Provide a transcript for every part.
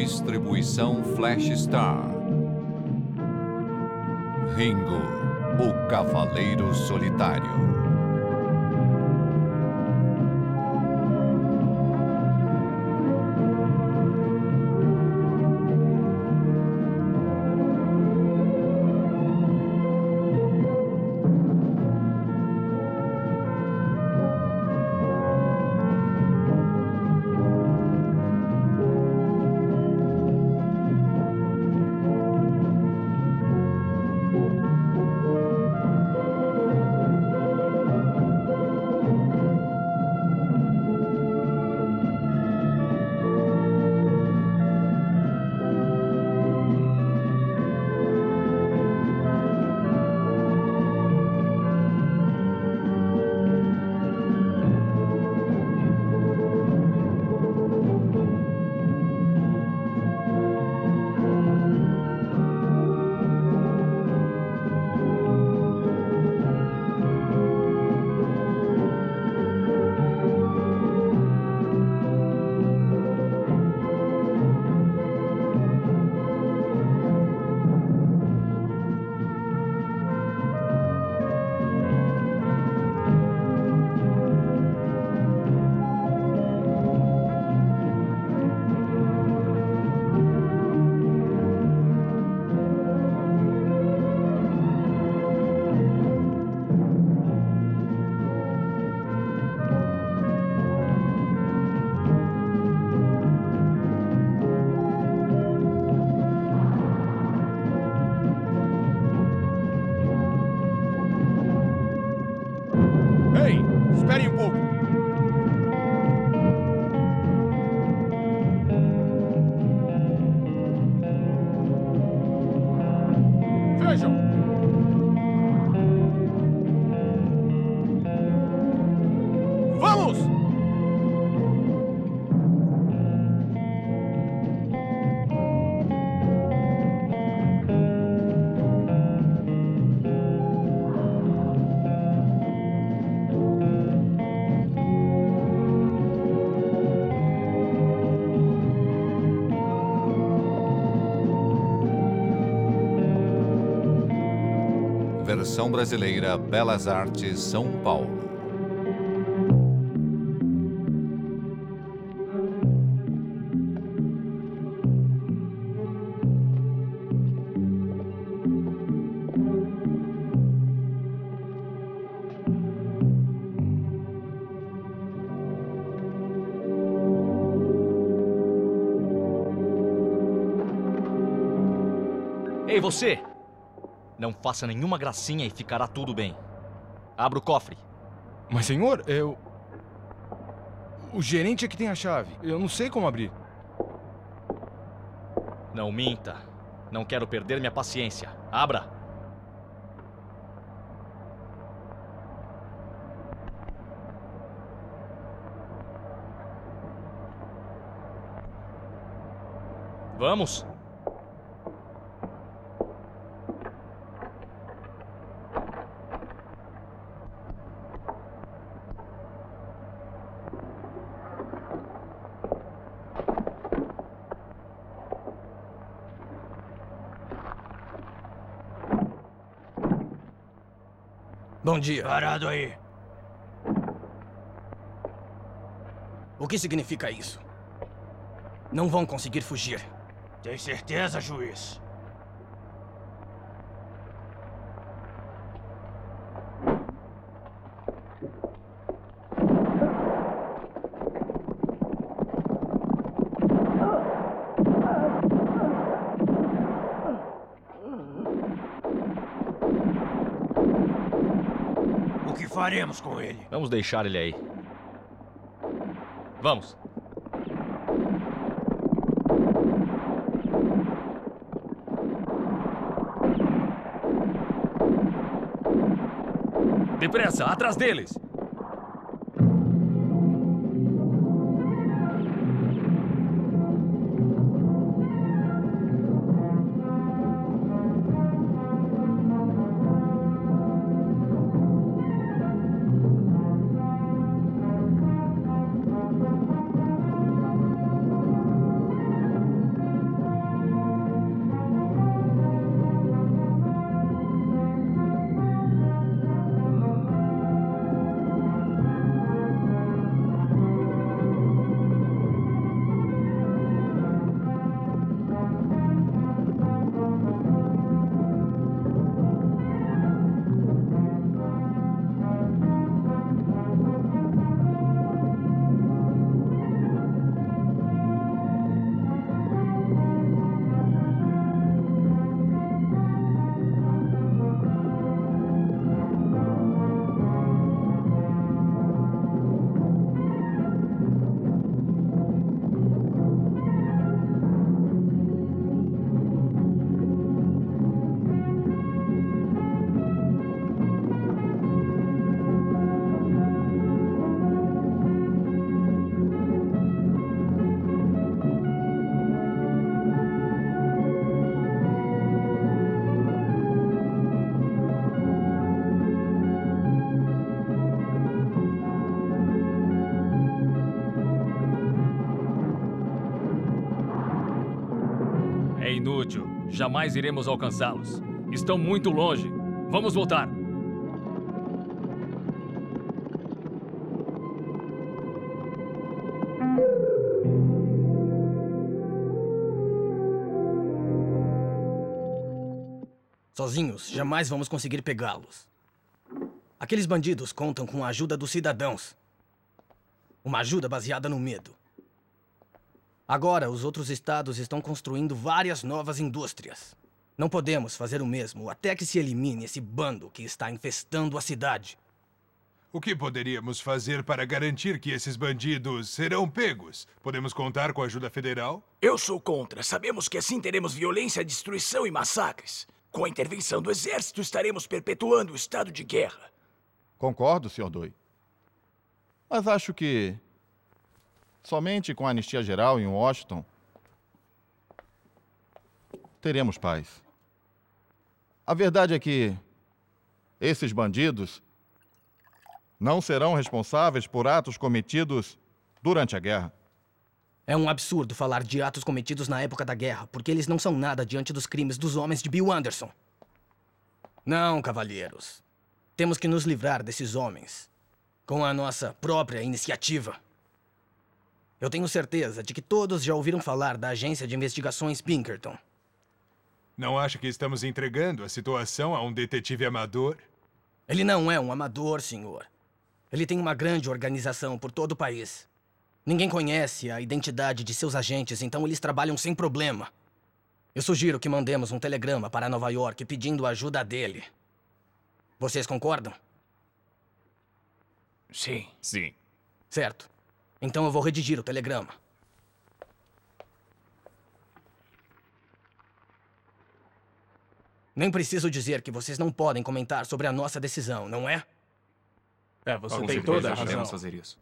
Distribuição Flash Star. Ringo, o Cavaleiro Solitário. Ei, esperem um pouco. Vejam. Vamos! Versão brasileira, Belas Artes, São Paulo. Ei, você! Não faça nenhuma gracinha e ficará tudo bem. Abra o cofre. Mas, senhor, o gerente é que tem a chave. Eu não sei como abrir. Não minta. Não quero perder minha paciência. Abra! Vamos! Bom dia. Parado aí. O que significa isso? Não vão conseguir fugir. Tem certeza, juiz? O que faremos com ele? Vamos deixar ele aí. Vamos. Depressa, atrás deles! inútil. Jamais iremos alcançá-los. Estão muito longe. Vamos voltar. Sozinhos, jamais vamos conseguir pegá-los. Aqueles bandidos contam com a ajuda dos cidadãos. Uma ajuda baseada no medo. Agora, os outros estados estão construindo várias novas indústrias. Não podemos fazer o mesmo até que se elimine esse bando que está infestando a cidade. O que poderíamos fazer para garantir que esses bandidos serão pegos? Podemos contar com a ajuda federal? Eu sou contra. Sabemos que assim teremos violência, destruição e massacres. Com a intervenção do exército, estaremos perpetuando o estado de guerra. Concordo, Sr. Doi. Mas acho que somente com a anistia geral em Washington teremos paz. A verdade é que esses bandidos não serão responsáveis por atos cometidos durante a guerra. É um absurdo falar de atos cometidos na época da guerra, porque eles não são nada diante dos crimes dos homens de Bill Anderson. Não, cavalheiros. Temos que nos livrar desses homens com a nossa própria iniciativa. Eu tenho certeza de que todos já ouviram falar da agência de investigações Pinkerton. Não acha que estamos entregando a situação a um detetive amador? Ele não é um amador, senhor. Ele tem uma grande organização por todo o país. Ninguém conhece a identidade de seus agentes, então eles trabalham sem problema. Eu sugiro que mandemos um telegrama para Nova York pedindo a ajuda dele. Vocês concordam? Sim. Sim. Certo. Então eu vou redigir o telegrama. Nem preciso dizer que vocês não podem comentar sobre a nossa decisão, não é? Você tem toda a razão. Podemos fazer isso.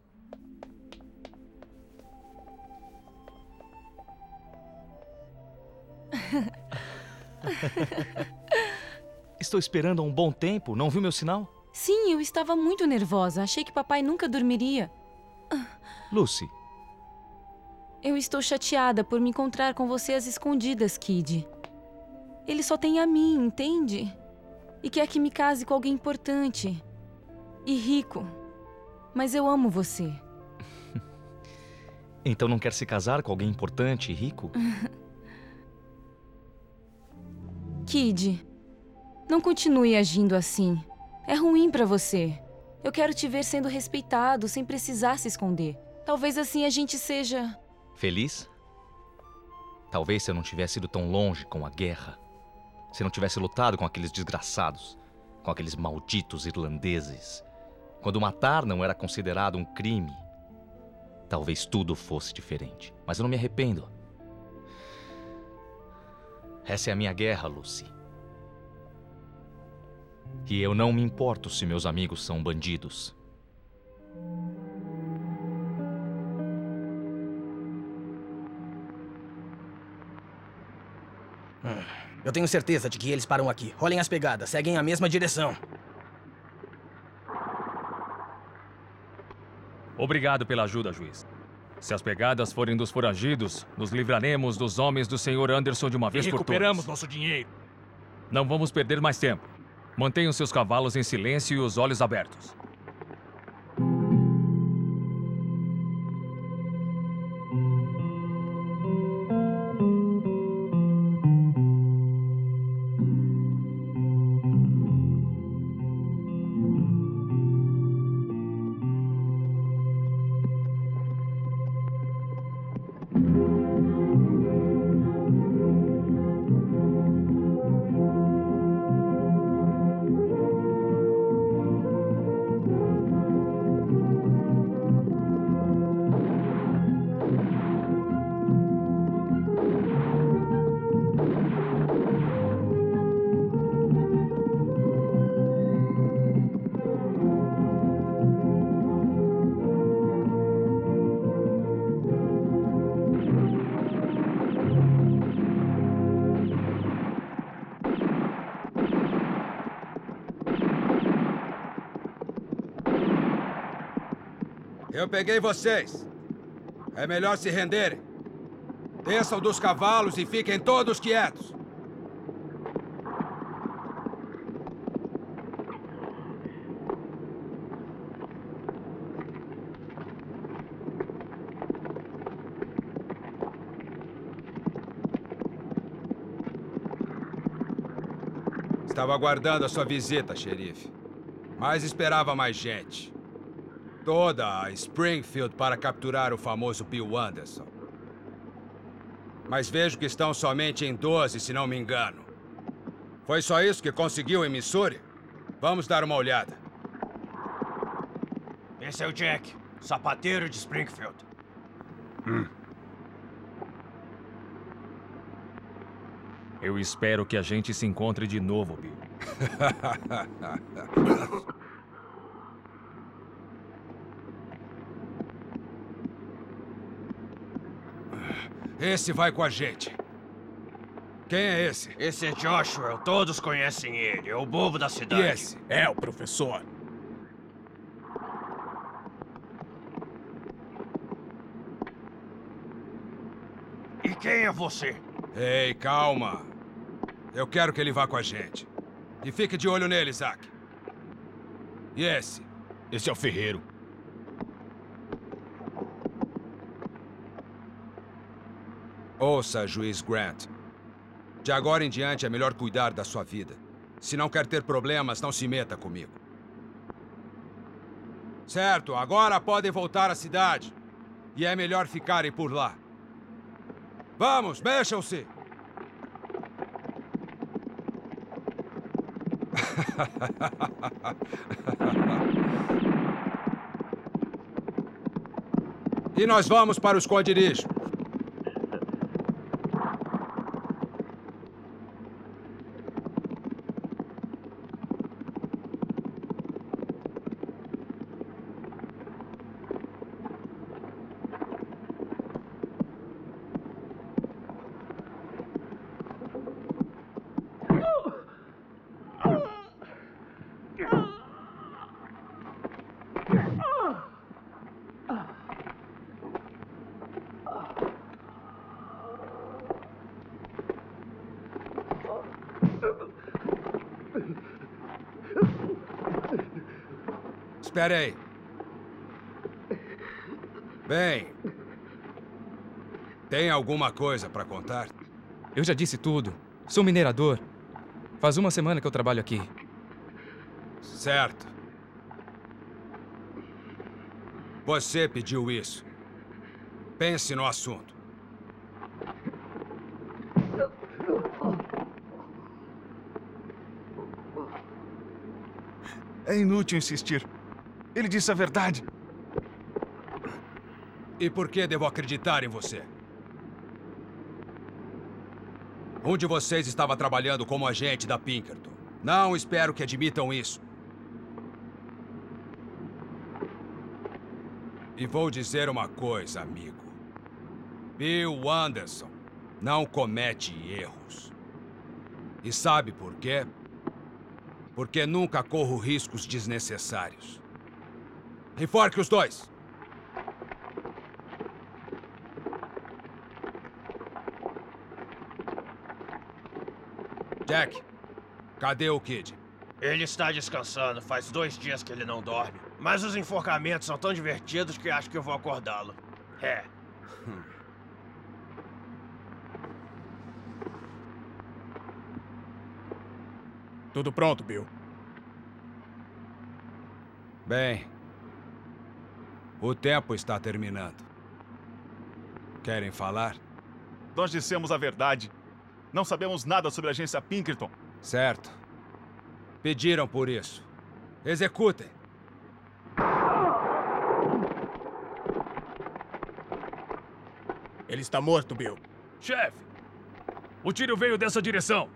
Estou esperando há um bom tempo. Não viu meu sinal? Sim, eu estava muito nervosa. Achei que papai nunca dormiria. Lucy, Eu estou chateada por me encontrar com você às escondidas, Kid. Ele só tem a mim, entende? E quer que me case com alguém importante. E rico. Mas eu amo você. então não quer se casar com alguém importante e rico? Kid, não continue agindo assim. É ruim pra você. Eu quero te ver sendo respeitado, sem precisar se esconder. Talvez assim a gente seja... Feliz? Talvez se eu não tivesse ido tão longe com a guerra. Se não tivesse lutado com aqueles desgraçados. Com aqueles malditos irlandeses. Quando matar não era considerado um crime. Talvez tudo fosse diferente. Mas eu não me arrependo. Essa é a minha guerra, Lucy. E eu não me importo se meus amigos são bandidos. Eu tenho certeza de que eles param aqui. Olhem as pegadas, seguem a mesma direção. Obrigado pela ajuda, juiz. Se as pegadas forem dos foragidos, nos livraremos dos homens do Sr. Anderson de uma vez por todas. Recuperamos nosso dinheiro. Não vamos perder mais tempo. Mantenham seus cavalos em silêncio e os olhos abertos. Eu peguei vocês. É melhor se renderem. Desçam dos cavalos e fiquem todos quietos. Estava aguardando a sua visita, xerife. Mas esperava mais gente. Toda a Springfield para capturar o famoso Bill Anderson. Mas vejo que estão somente em 12, se não me engano. Foi só isso que conseguiu em Missouri? Vamos dar uma olhada. Esse é o Jack, sapateiro de Springfield. Eu espero que a gente se encontre de novo, Bill. Esse vai com a gente. Quem é esse? Esse é Joshua, todos conhecem ele, é o bobo da E cidade. esse? É o professor. E quem é você? Ei, calma. Eu quero que ele vá com a gente. E fique de olho nele, Zack. E esse? Esse é o ferreiro. Ouça, juiz Grant. De agora em diante é melhor cuidar da sua vida. Se não quer ter problemas, não se meta comigo. Certo, agora podem voltar à cidade. E é melhor ficarem por lá. Vamos, mexam-se! E nós vamos para o esconderijo. Espere aí. Bem, tem alguma coisa para contar? Eu já disse tudo. Sou minerador. Faz uma semana que eu trabalho aqui. Certo. Você pediu isso. Pense no assunto. É inútil insistir. Ele disse a verdade. E por que devo acreditar em você? Um de vocês estava trabalhando como agente da Pinkerton. Não espero que admitam isso. E vou dizer uma coisa, amigo. Bill Anderson não comete erros. E sabe por quê? Porque nunca corro riscos desnecessários. Enforque os dois! Jack, cadê o Kid? Ele está descansando, faz 2 dias que ele não dorme. Mas os enforcamentos são tão divertidos que acho que eu vou acordá-lo. É. Tudo pronto, Bill. Bem, o tempo está terminando. Querem falar? Nós dissemos a verdade. Não sabemos nada sobre a agência Pinkerton. Certo. Pediram por isso. Executem. Ele está morto, Bill. Chefe, o tiro veio dessa direção.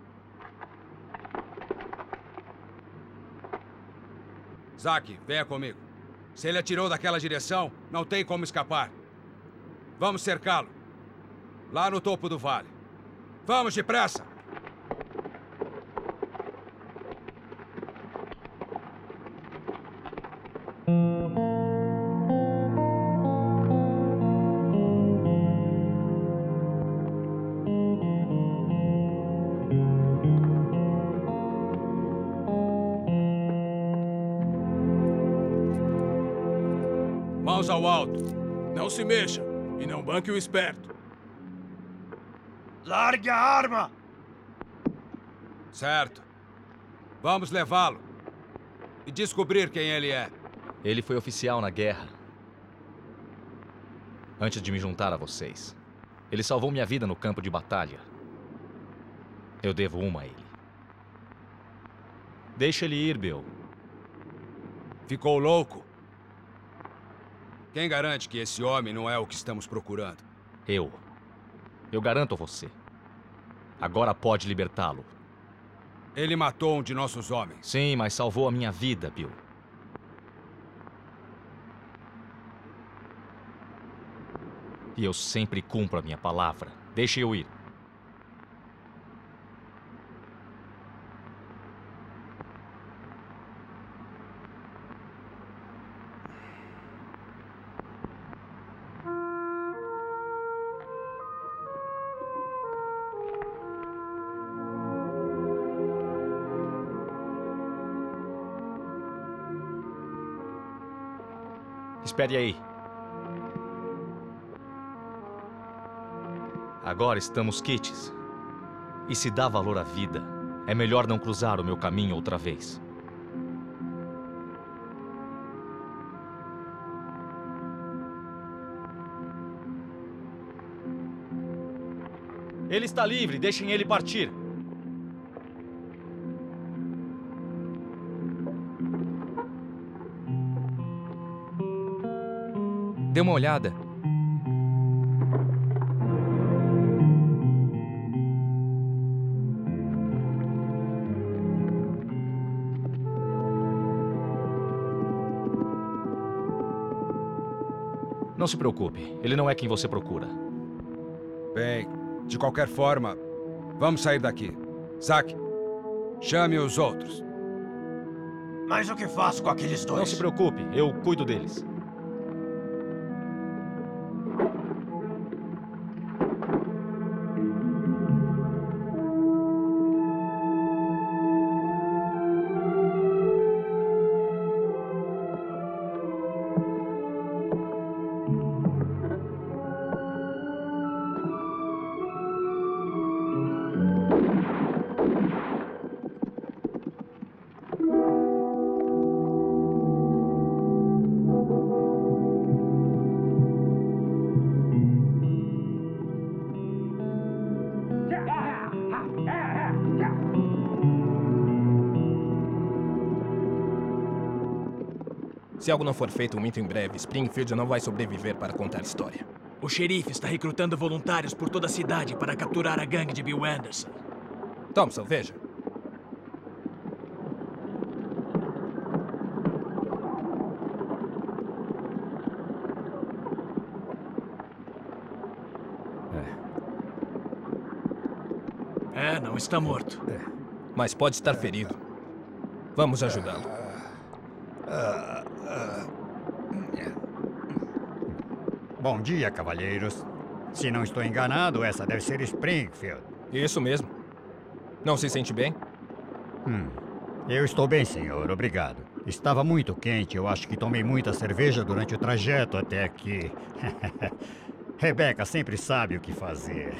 Zack, venha comigo. Se ele atirou daquela direção, não tem como escapar. Vamos cercá-lo. Lá no topo do vale. Vamos depressa! Mãos ao alto. Não se mexa e não banque o esperto. Largue a arma! Certo. Vamos levá-lo. E descobrir quem ele é. Ele foi oficial na guerra. Antes de me juntar a vocês. Ele salvou minha vida no campo de batalha. Eu devo uma a ele. Deixa ele ir, Bill. Ficou louco? Quem garante que esse homem não é o que estamos procurando? Eu garanto a você. Agora pode libertá-lo. Ele matou um de nossos homens. Sim, mas salvou a minha vida, Bill. E eu sempre cumpro a minha palavra. Deixe eu ir. Espere aí. Agora estamos quites. E se dá valor à vida, é melhor não cruzar o meu caminho outra vez. Ele está livre, deixem ele partir. Dê uma olhada. Não se preocupe, ele não é quem você procura. Bem, de qualquer forma, vamos sair daqui. Zack, chame os outros. Mas o que faço com aqueles dois? Não se preocupe, eu cuido deles. Se algo não for feito muito em breve, Springfield não vai sobreviver para contar a história. O xerife está recrutando voluntários por toda a cidade para capturar a gangue de Bill Anderson. Thompson, veja. Não está morto. Mas pode estar ferido. Vamos ajudá-lo. Bom dia, cavalheiros. Se não estou enganado, essa deve ser Springfield. Isso mesmo. Não se sente bem? Eu estou bem, senhor. Obrigado. Estava muito quente. Eu acho que tomei muita cerveja durante o trajeto até aqui. Rebecca sempre sabe o que fazer.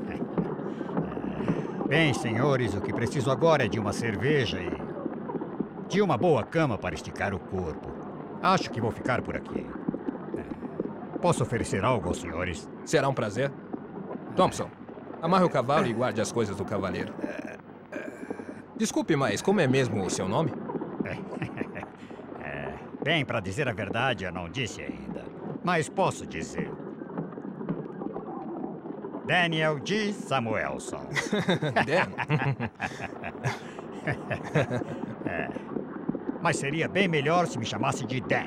Bem, senhores, o que preciso agora é de uma cerveja e de uma boa cama para esticar o corpo. Acho que vou ficar por aqui. Posso oferecer algo aos senhores? Será um prazer. Thompson, amarre o cavalo e guarde as coisas do cavaleiro. Desculpe, mas como é mesmo o seu nome? Bem, para dizer a verdade, eu não disse ainda. Mas posso dizer. Daniel G. Samuelson. Mas seria bem melhor se me chamasse de Dan.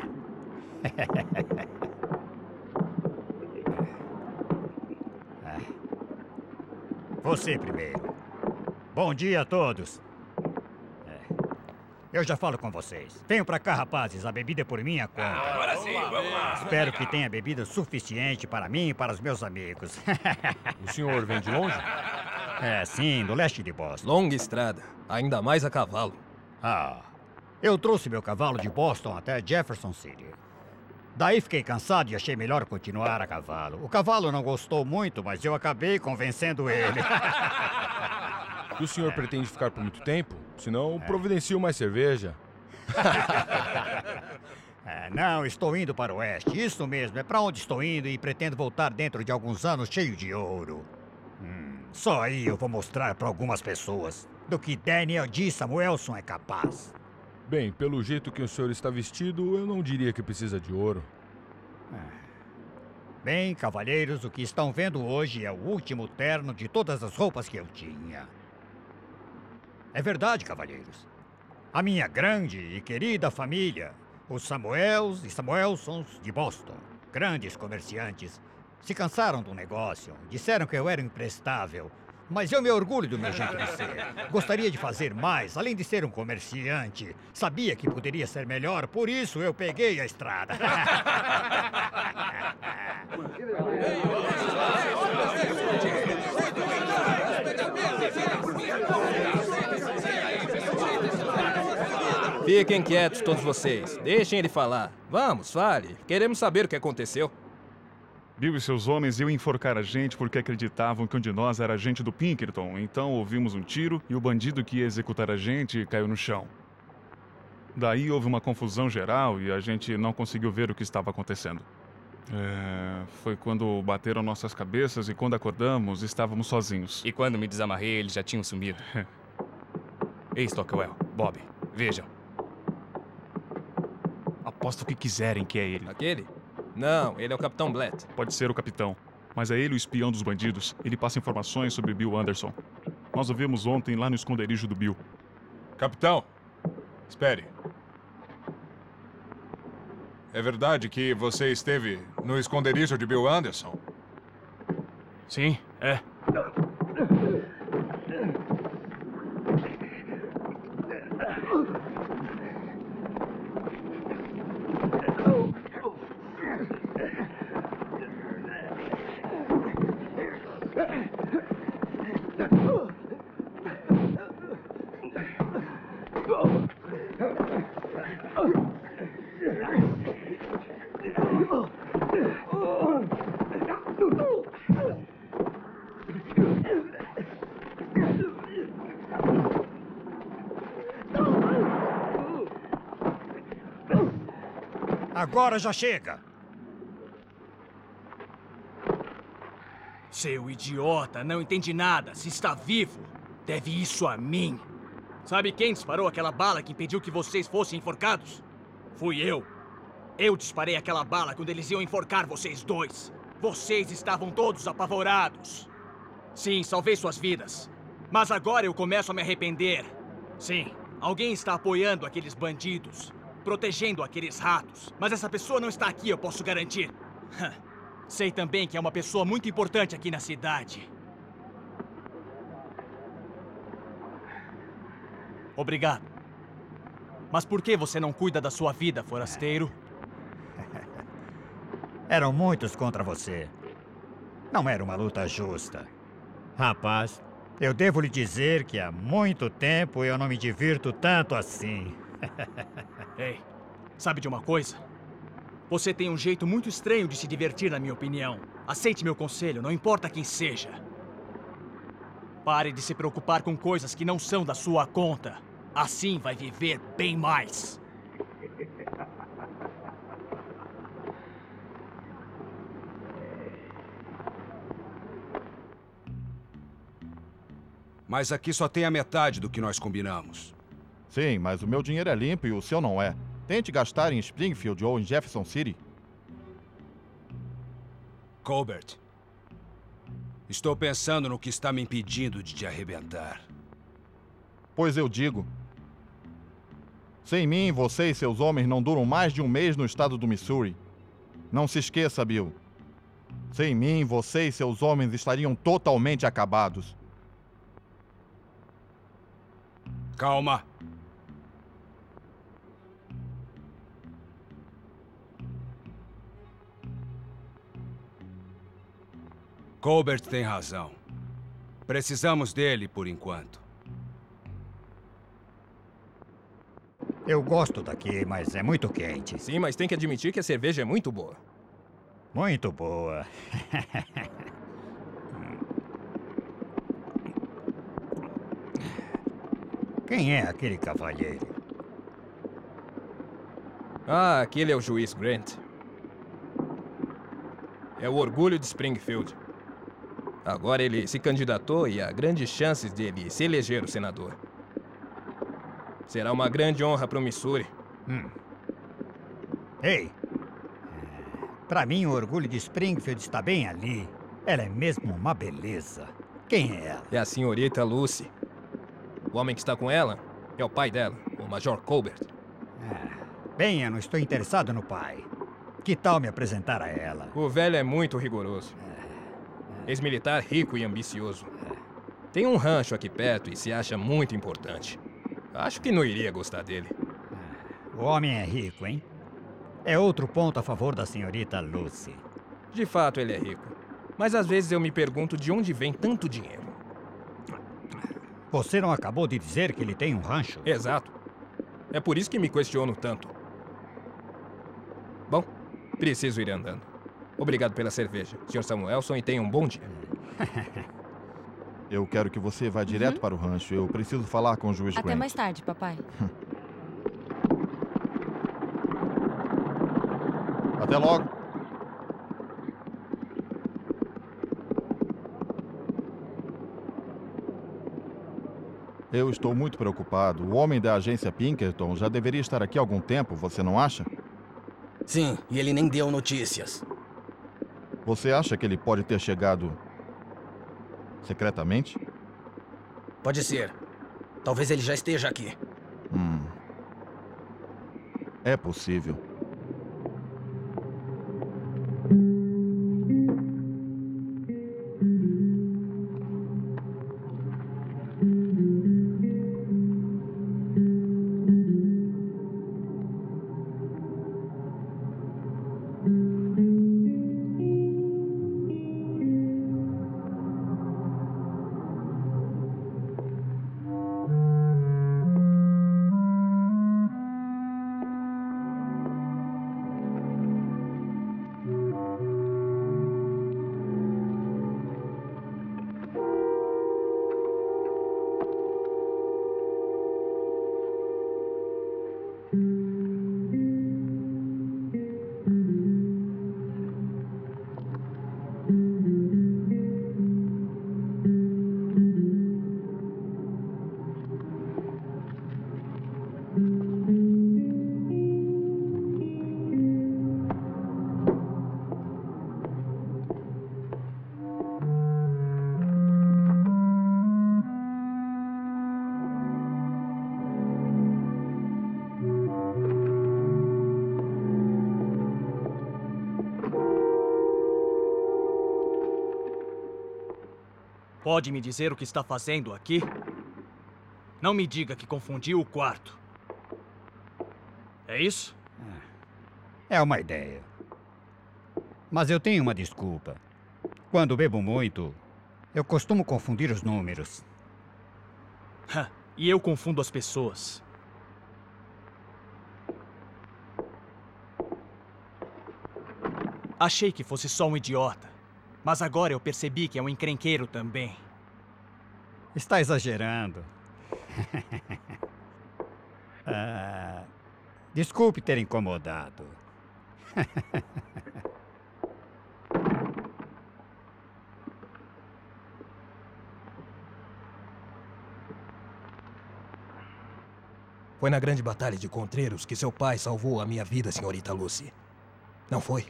Você primeiro. Bom dia a todos. Eu já falo com vocês. Venham pra cá, rapazes. A bebida é por minha conta. Agora sim, vamos lá. Espero que tenha bebida suficiente para mim e para os meus amigos. O senhor vem de longe? Sim, do leste de Boston. Longa estrada, ainda mais a cavalo. Eu trouxe meu cavalo de Boston até Jefferson City. Daí fiquei cansado e achei melhor continuar a cavalo. O cavalo não gostou muito, mas eu acabei convencendo ele. E o senhor pretende ficar por muito tempo? Senão, providencio mais cerveja. Não, estou indo para o oeste. Isso mesmo, é para onde estou indo e pretendo voltar dentro de alguns anos cheio de ouro. Só aí eu vou mostrar para algumas pessoas do que Daniel D. Samuelson é capaz. Bem, pelo jeito que o senhor está vestido, eu não diria que precisa de ouro. Bem, cavalheiros, o que estão vendo hoje é o último terno de todas as roupas que eu tinha. É verdade, cavalheiros. A minha grande e querida família, os Samuels e Samuelsons de Boston, grandes comerciantes, se cansaram do negócio, disseram que eu era imprestável, mas eu me orgulho do meu jeito de ser. Gostaria de fazer mais, além de ser um comerciante. Sabia que poderia ser melhor, por isso eu peguei a estrada. Fiquem quietos todos vocês. Deixem ele falar. Vamos, fale. Queremos saber o que aconteceu. Bill e seus homens iam enforcar a gente porque acreditavam que um de nós era agente do Pinkerton. Então ouvimos um tiro e o bandido que ia executar a gente caiu no chão. Daí houve uma confusão geral e a gente não conseguiu ver o que estava acontecendo. Foi quando bateram nossas cabeças e quando acordamos, estávamos sozinhos. E quando me desamarrei, eles já tinham sumido. Ei, Stockwell, Bob, vejam. Aposto o que quiserem que é ele. Aquele? Não, ele é o Capitão Blatt. Pode ser o capitão, mas é ele o espião dos bandidos. Ele passa informações sobre Bill Anderson. Nós o vimos ontem lá no esconderijo do Bill. Capitão, espere. É verdade que você esteve no esconderijo de Bill Anderson? Sim, é. Agora já chega! Seu idiota, não entende nada. Se está vivo, deve isso a mim. Sabe quem disparou aquela bala que impediu que vocês fossem enforcados? Fui eu. Eu disparei aquela bala quando eles iam enforcar vocês dois. Vocês estavam todos apavorados. Sim, salvei suas vidas. Mas agora eu começo a me arrepender. Sim, alguém está apoiando aqueles bandidos, protegendo aqueles ratos. Mas essa pessoa não está aqui, eu posso garantir. Sei também que é uma pessoa muito importante aqui na cidade. Obrigado. Mas por que você não cuida da sua vida, forasteiro? Eram muitos contra você. Não era uma luta justa. Rapaz, eu devo lhe dizer que há muito tempo eu não me divirto tanto assim. Ei, sabe de uma coisa? Você tem um jeito muito estranho de se divertir, na minha opinião. Aceite meu conselho, não importa quem seja. Pare de se preocupar com coisas que não são da sua conta. Assim vai viver bem mais. Mas aqui só tem a metade do que nós combinamos. Sim, mas o meu dinheiro é limpo e o seu não é. Tente gastar em Springfield ou em Jefferson City. Colbert, estou pensando no que está me impedindo de te arrebentar. Pois eu digo. Sem mim, você e seus homens não duram mais de um mês no estado do Missouri. Não se esqueça, Bill. Sem mim, você e seus homens estariam totalmente acabados. Calma. Colbert tem razão. Precisamos dele por enquanto. Eu gosto daqui, mas é muito quente. Sim, mas tem que admitir que a cerveja é muito boa. Muito boa. Quem é aquele cavalheiro? Ah, aquele é o juiz Grant. É o orgulho de Springfield. Agora ele se candidatou e há grandes chances de ele se eleger o senador. Será uma grande honra para o Missouri. Ei! Pra mim, o orgulho de Springfield está bem ali. Ela é mesmo uma beleza. Quem é ela? É a senhorita Lucy. O homem que está com ela é o pai dela, o Major Colbert. Bem, eu não estou interessado no pai. Que tal me apresentar a ela? O velho é muito rigoroso. Ex-militar rico e ambicioso. Tem um rancho aqui perto e se acha muito importante. Acho que não iria gostar dele. O homem é rico, hein? É outro ponto a favor da senhorita Lucy. De fato, ele é rico. Mas às vezes eu me pergunto de onde vem tanto dinheiro. Você não acabou de dizer que ele tem um rancho? Exato. É por isso que me questiono tanto. Bom, preciso ir andando. Obrigado pela cerveja, Sr. Samuelson, e tenha um bom dia. Eu quero que você vá direto para o rancho. Eu preciso falar com o juiz Grant. Até mais tarde, papai. Até logo. Eu estou muito preocupado. O homem da agência Pinkerton já deveria estar aqui há algum tempo, você não acha? Sim, e ele nem deu notícias. Você acha que ele pode ter chegado secretamente? Pode ser. Talvez ele já esteja aqui. É possível. Pode me dizer o que está fazendo aqui? Não me diga que confundiu o quarto. É isso? É uma ideia. Mas eu tenho uma desculpa. Quando bebo muito, eu costumo confundir os números. E eu confundo as pessoas. Achei que fosse só um idiota. Mas agora eu percebi que é um encrenqueiro também. Está exagerando. Desculpe ter incomodado. Foi na grande batalha de Contreiros que seu pai salvou a minha vida, senhorita Lucy. Não foi?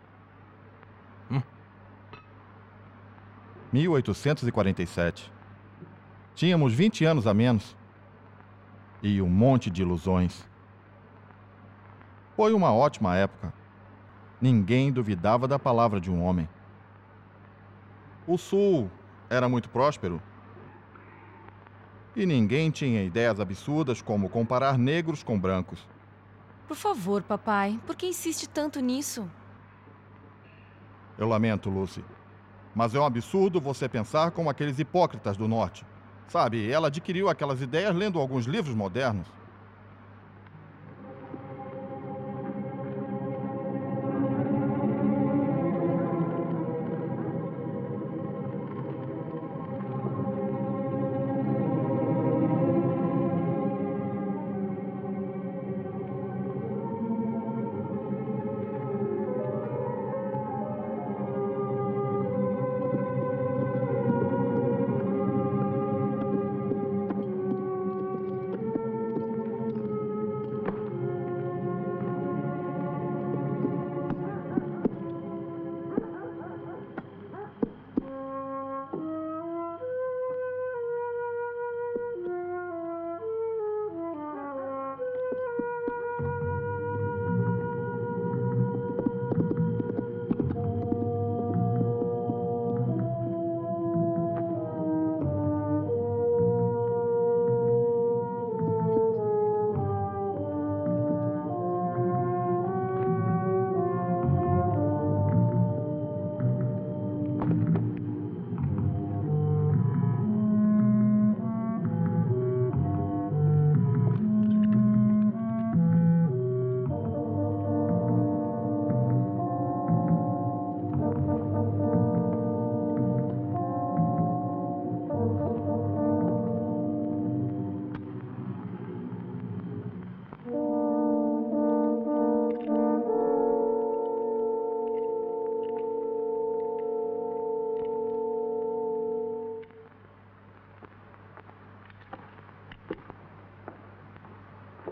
1847. Tínhamos 20 anos a menos. E um monte de ilusões. Foi uma ótima época. Ninguém duvidava da palavra de um homem. O Sul era muito próspero. E ninguém tinha ideias absurdas como comparar negros com brancos. Por favor, papai, por que insiste tanto nisso? Eu lamento, Lucy. Mas é um absurdo você pensar como aqueles hipócritas do norte. Sabe, ela adquiriu aquelas ideias lendo alguns livros modernos.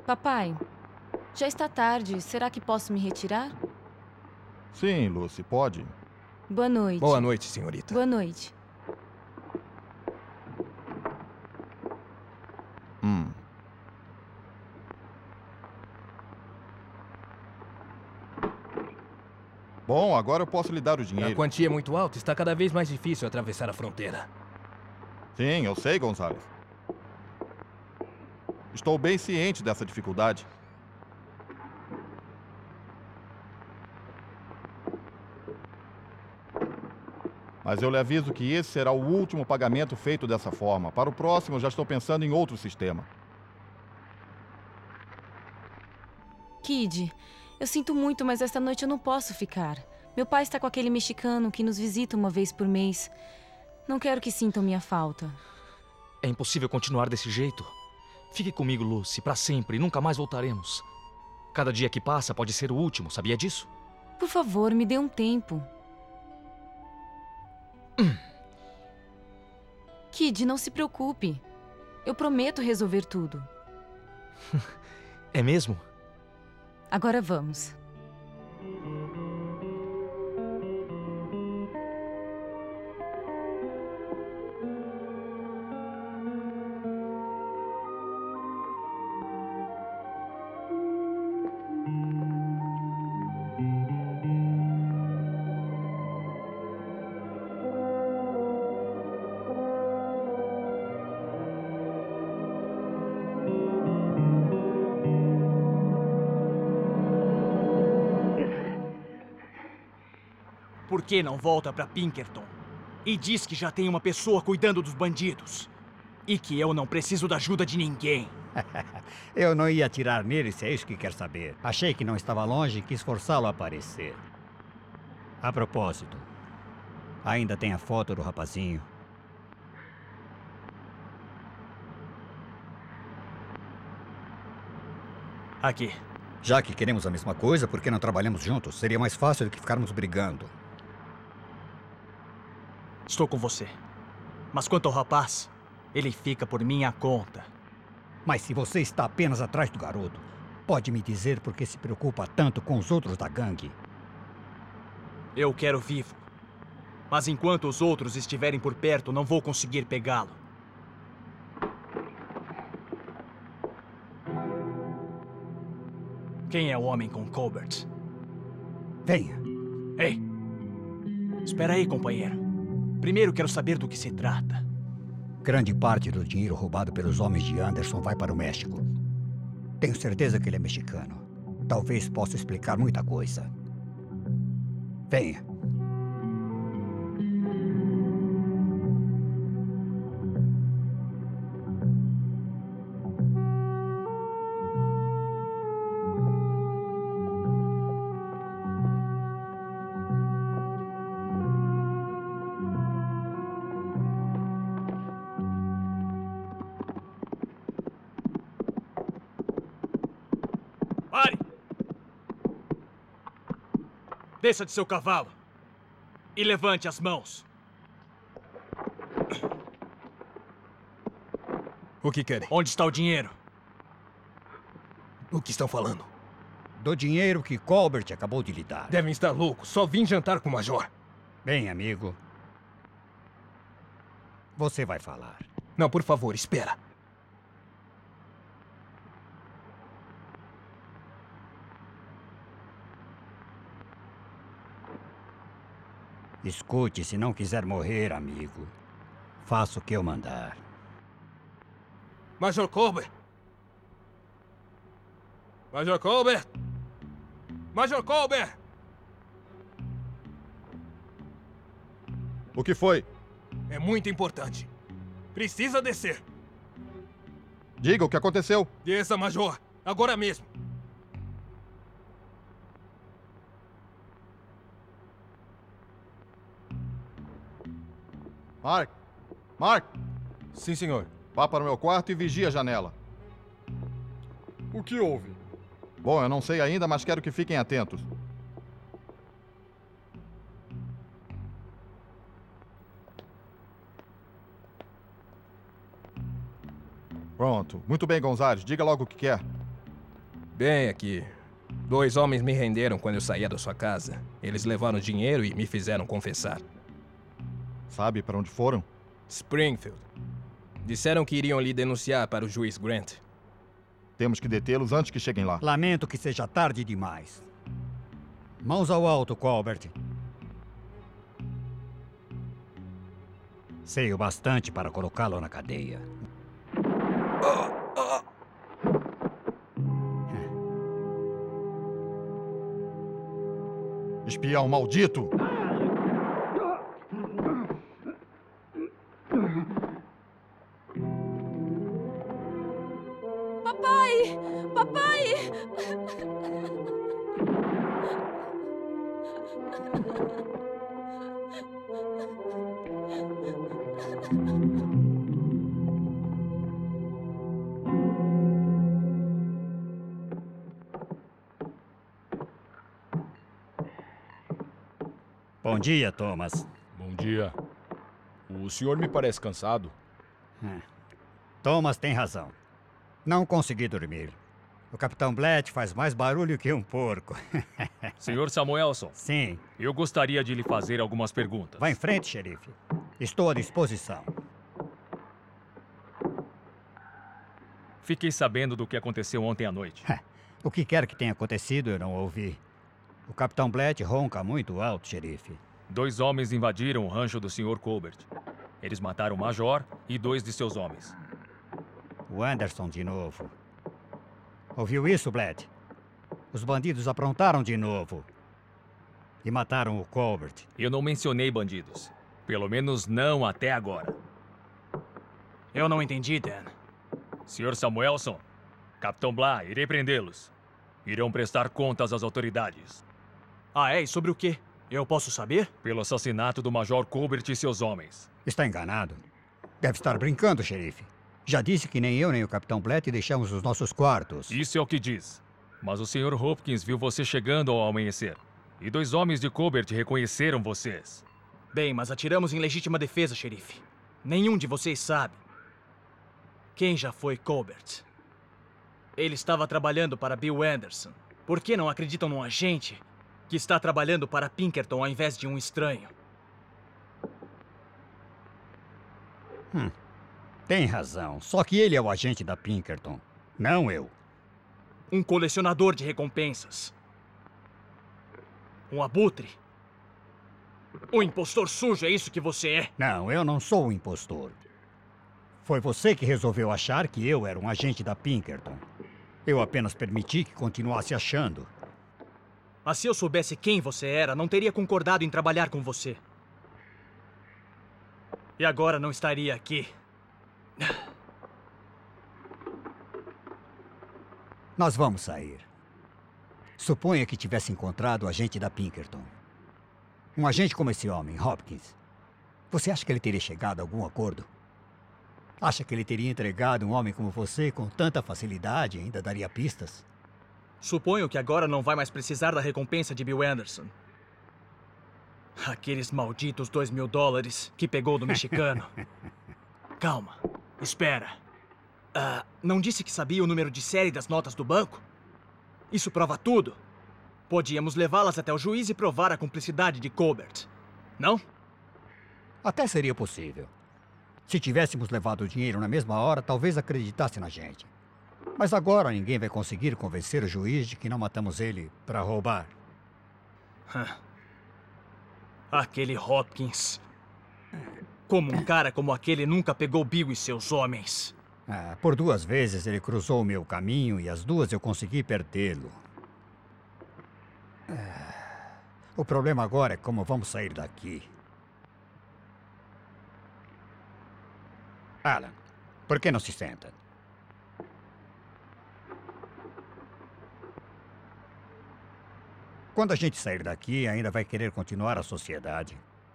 Papai, já está tarde. Será que posso me retirar? Sim, Lucy, pode. Boa noite. Boa noite, senhorita. Boa noite. Bom, agora eu posso lhe dar o dinheiro. A quantia é muito alta, está cada vez mais difícil atravessar a fronteira. Sim, eu sei, Gonzales. Estou bem ciente dessa dificuldade. Mas eu lhe aviso que esse será o último pagamento feito dessa forma. Para o próximo, eu já estou pensando em outro sistema. Kid, eu sinto muito, mas esta noite eu não posso ficar. Meu pai está com aquele mexicano que nos visita uma vez por mês. Não quero que sintam minha falta. É impossível continuar desse jeito. Fique comigo, Lucy, para sempre. Nunca mais voltaremos. Cada dia que passa pode ser o último, sabia disso? Por favor, me dê um tempo. Kid, não se preocupe. Eu prometo resolver tudo. É mesmo? Agora vamos. Por que não volta pra Pinkerton? E diz que já tem uma pessoa cuidando dos bandidos. E que eu não preciso da ajuda de ninguém. Eu não ia atirar nele, se é isso que quer saber. Achei que não estava longe e quis forçá-lo a aparecer. A propósito, ainda tem a foto do rapazinho? Aqui. Já que queremos a mesma coisa, por que não trabalhamos juntos? Seria mais fácil do que ficarmos brigando. Estou com você. Mas quanto ao rapaz, ele fica por minha conta. Mas se você está apenas atrás do garoto, pode me dizer por que se preocupa tanto com os outros da gangue? Eu quero vivo. Mas enquanto os outros estiverem por perto, não vou conseguir pegá-lo. Quem é o homem com Colbert? Venha. Ei! Espera aí, companheiro. Primeiro quero saber do que se trata. Grande parte do dinheiro roubado pelos homens de Anderson vai para o México. Tenho certeza que ele é mexicano. Talvez possa explicar muita coisa. Venha. Pare! Desça de seu cavalo e levante as mãos. O que querem? Onde está o dinheiro? O que estão falando? Do dinheiro que Colbert acabou de lhe dar. Devem estar loucos. Só vim jantar com o Major. Bem, amigo. Você vai falar. Não, por favor, espera. Escute, se não quiser morrer, amigo, faça o que eu mandar. Major Colbert! Major Colbert! Major Colbert! O que foi? É muito importante. Precisa descer. Diga o que aconteceu. Desça, Major. Agora mesmo. Mark! Mark! Sim, senhor. Vá para o meu quarto e vigie a janela. O que houve? Bom, eu não sei ainda, mas quero que fiquem atentos. Pronto. Muito bem, Gonzales. Diga logo o que quer. Bem, aqui. 2 homens me renderam quando eu saía da sua casa. Eles levaram dinheiro e me fizeram confessar. Sabe para onde foram? Springfield. Disseram que iriam lhe denunciar para o juiz Grant. Temos que detê-los antes que cheguem lá. Lamento que seja tarde demais. Mãos ao alto, Colbert. Sei o bastante para colocá-lo na cadeia. Espião maldito! Papai! Papai! Bom dia, Thomas. Bom dia. O senhor me parece cansado. Thomas tem razão. Não consegui dormir. O Capitão Blatt faz mais barulho que um porco. Senhor Samuelson. Sim. Eu gostaria de lhe fazer algumas perguntas. Vá em frente, xerife. Estou à disposição. Fiquei sabendo do que aconteceu ontem à noite. O que quer que tenha acontecido, eu não ouvi. O Capitão Blatt ronca muito alto, xerife. 2 homens invadiram o rancho do Sr. Colbert. Eles mataram o Major e 2 de seus homens. O Anderson de novo. Ouviu isso, Blatt? Os bandidos aprontaram de novo. E mataram o Colbert. Eu não mencionei bandidos. Pelo menos não até agora. Eu não entendi, Dan. Sr. Samuelson, Capitão Blah, irei prendê-los. Irão prestar contas às autoridades. Ah, é? E sobre o quê? Eu posso saber? Pelo assassinato do Major Colbert e seus homens. Está enganado. Deve estar brincando, xerife. Já disse que nem eu nem o Capitão Blatt deixamos os nossos quartos. Isso é o que diz. Mas o Sr. Hopkins viu você chegando ao amanhecer. E 2 homens de Colbert reconheceram vocês. Bem, mas atiramos em legítima defesa, xerife. Nenhum de vocês sabe. Quem já foi Colbert? Ele estava trabalhando para Bill Anderson. Por que não acreditam num agente que está trabalhando para Pinkerton ao invés de um estranho? Tem razão. Só que ele é o agente da Pinkerton, não eu. Um colecionador de recompensas. Um abutre. Um impostor sujo, é isso que você é? Não, eu não sou um impostor. Foi você que resolveu achar que eu era um agente da Pinkerton. Eu apenas permiti que continuasse achando. Mas se eu soubesse quem você era, não teria concordado em trabalhar com você. E agora não estaria aqui. Nós vamos sair. Suponha que tivesse encontrado o agente da Pinkerton. Um agente como esse homem, Hopkins. Você acha que ele teria chegado a algum acordo? Acha que ele teria entregado um homem como você com tanta facilidade e ainda daria pistas? Suponho que agora não vai mais precisar da recompensa de Bill Anderson. Aqueles malditos $2.000 que pegou do mexicano. Calma. Espera. Não disse que sabia o número de série das notas do banco? Isso prova tudo. Podíamos levá-las até o juiz e provar a cumplicidade de Colbert. Não? Até seria possível. Se tivéssemos levado o dinheiro na mesma hora, talvez acreditasse na gente. Mas agora ninguém vai conseguir convencer o juiz de que não matamos ele para roubar. Aquele Hopkins. Como um cara como aquele nunca pegou Bill e seus homens. Por 2 vezes ele cruzou o meu caminho e as 2 eu consegui perdê-lo. O problema agora é como vamos sair daqui. Alan, por que não se senta? Quando a gente sair daqui, ainda vai querer continuar a sociedade.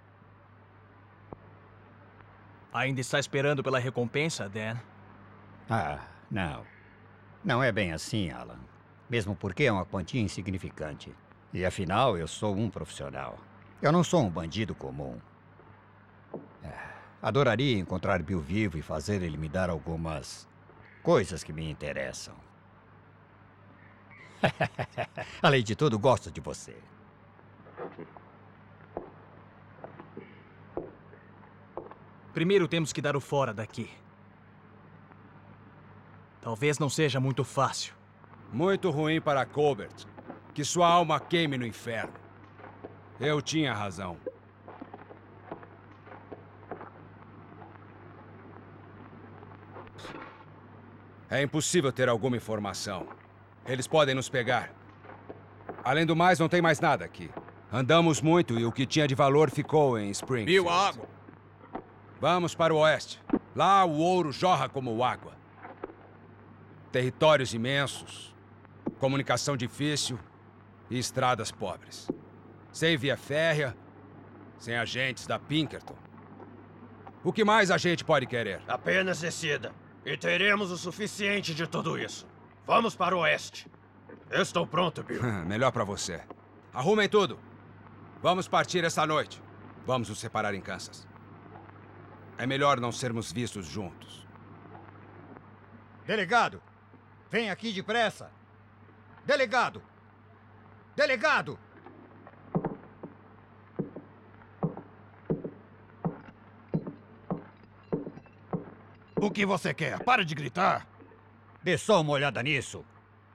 Ainda está esperando pela recompensa, Dan? Não. Não é bem assim, Alan. Mesmo porque é uma quantia insignificante. E afinal, eu sou um profissional. Eu não sou um bandido comum. Adoraria encontrar Bill vivo e fazer ele me dar algumas coisas que me interessam. Além de tudo, gosto de você. Primeiro temos que dar o fora daqui. Talvez não seja muito fácil. Muito ruim para Colbert. Que sua alma queime no inferno. Eu tinha razão. É impossível ter alguma informação. Eles podem nos pegar. Além do mais, não tem mais nada aqui. Andamos muito e o que tinha de valor ficou em Springfield. Viu a água? Vamos para o oeste. Lá o ouro jorra como água. Territórios imensos, comunicação difícil e estradas pobres. Sem via férrea, sem agentes da Pinkerton. O que mais a gente pode querer? Apenas descida. E teremos o suficiente de tudo isso. Vamos para o oeste. Estou pronto, Bill. Melhor para você. Arrumem tudo. Vamos partir essa noite. Vamos nos separar em Kansas. É melhor não sermos vistos juntos. Delegado, vem aqui depressa. Delegado! Delegado! O que você quer? Para de gritar. Dê só uma olhada nisso.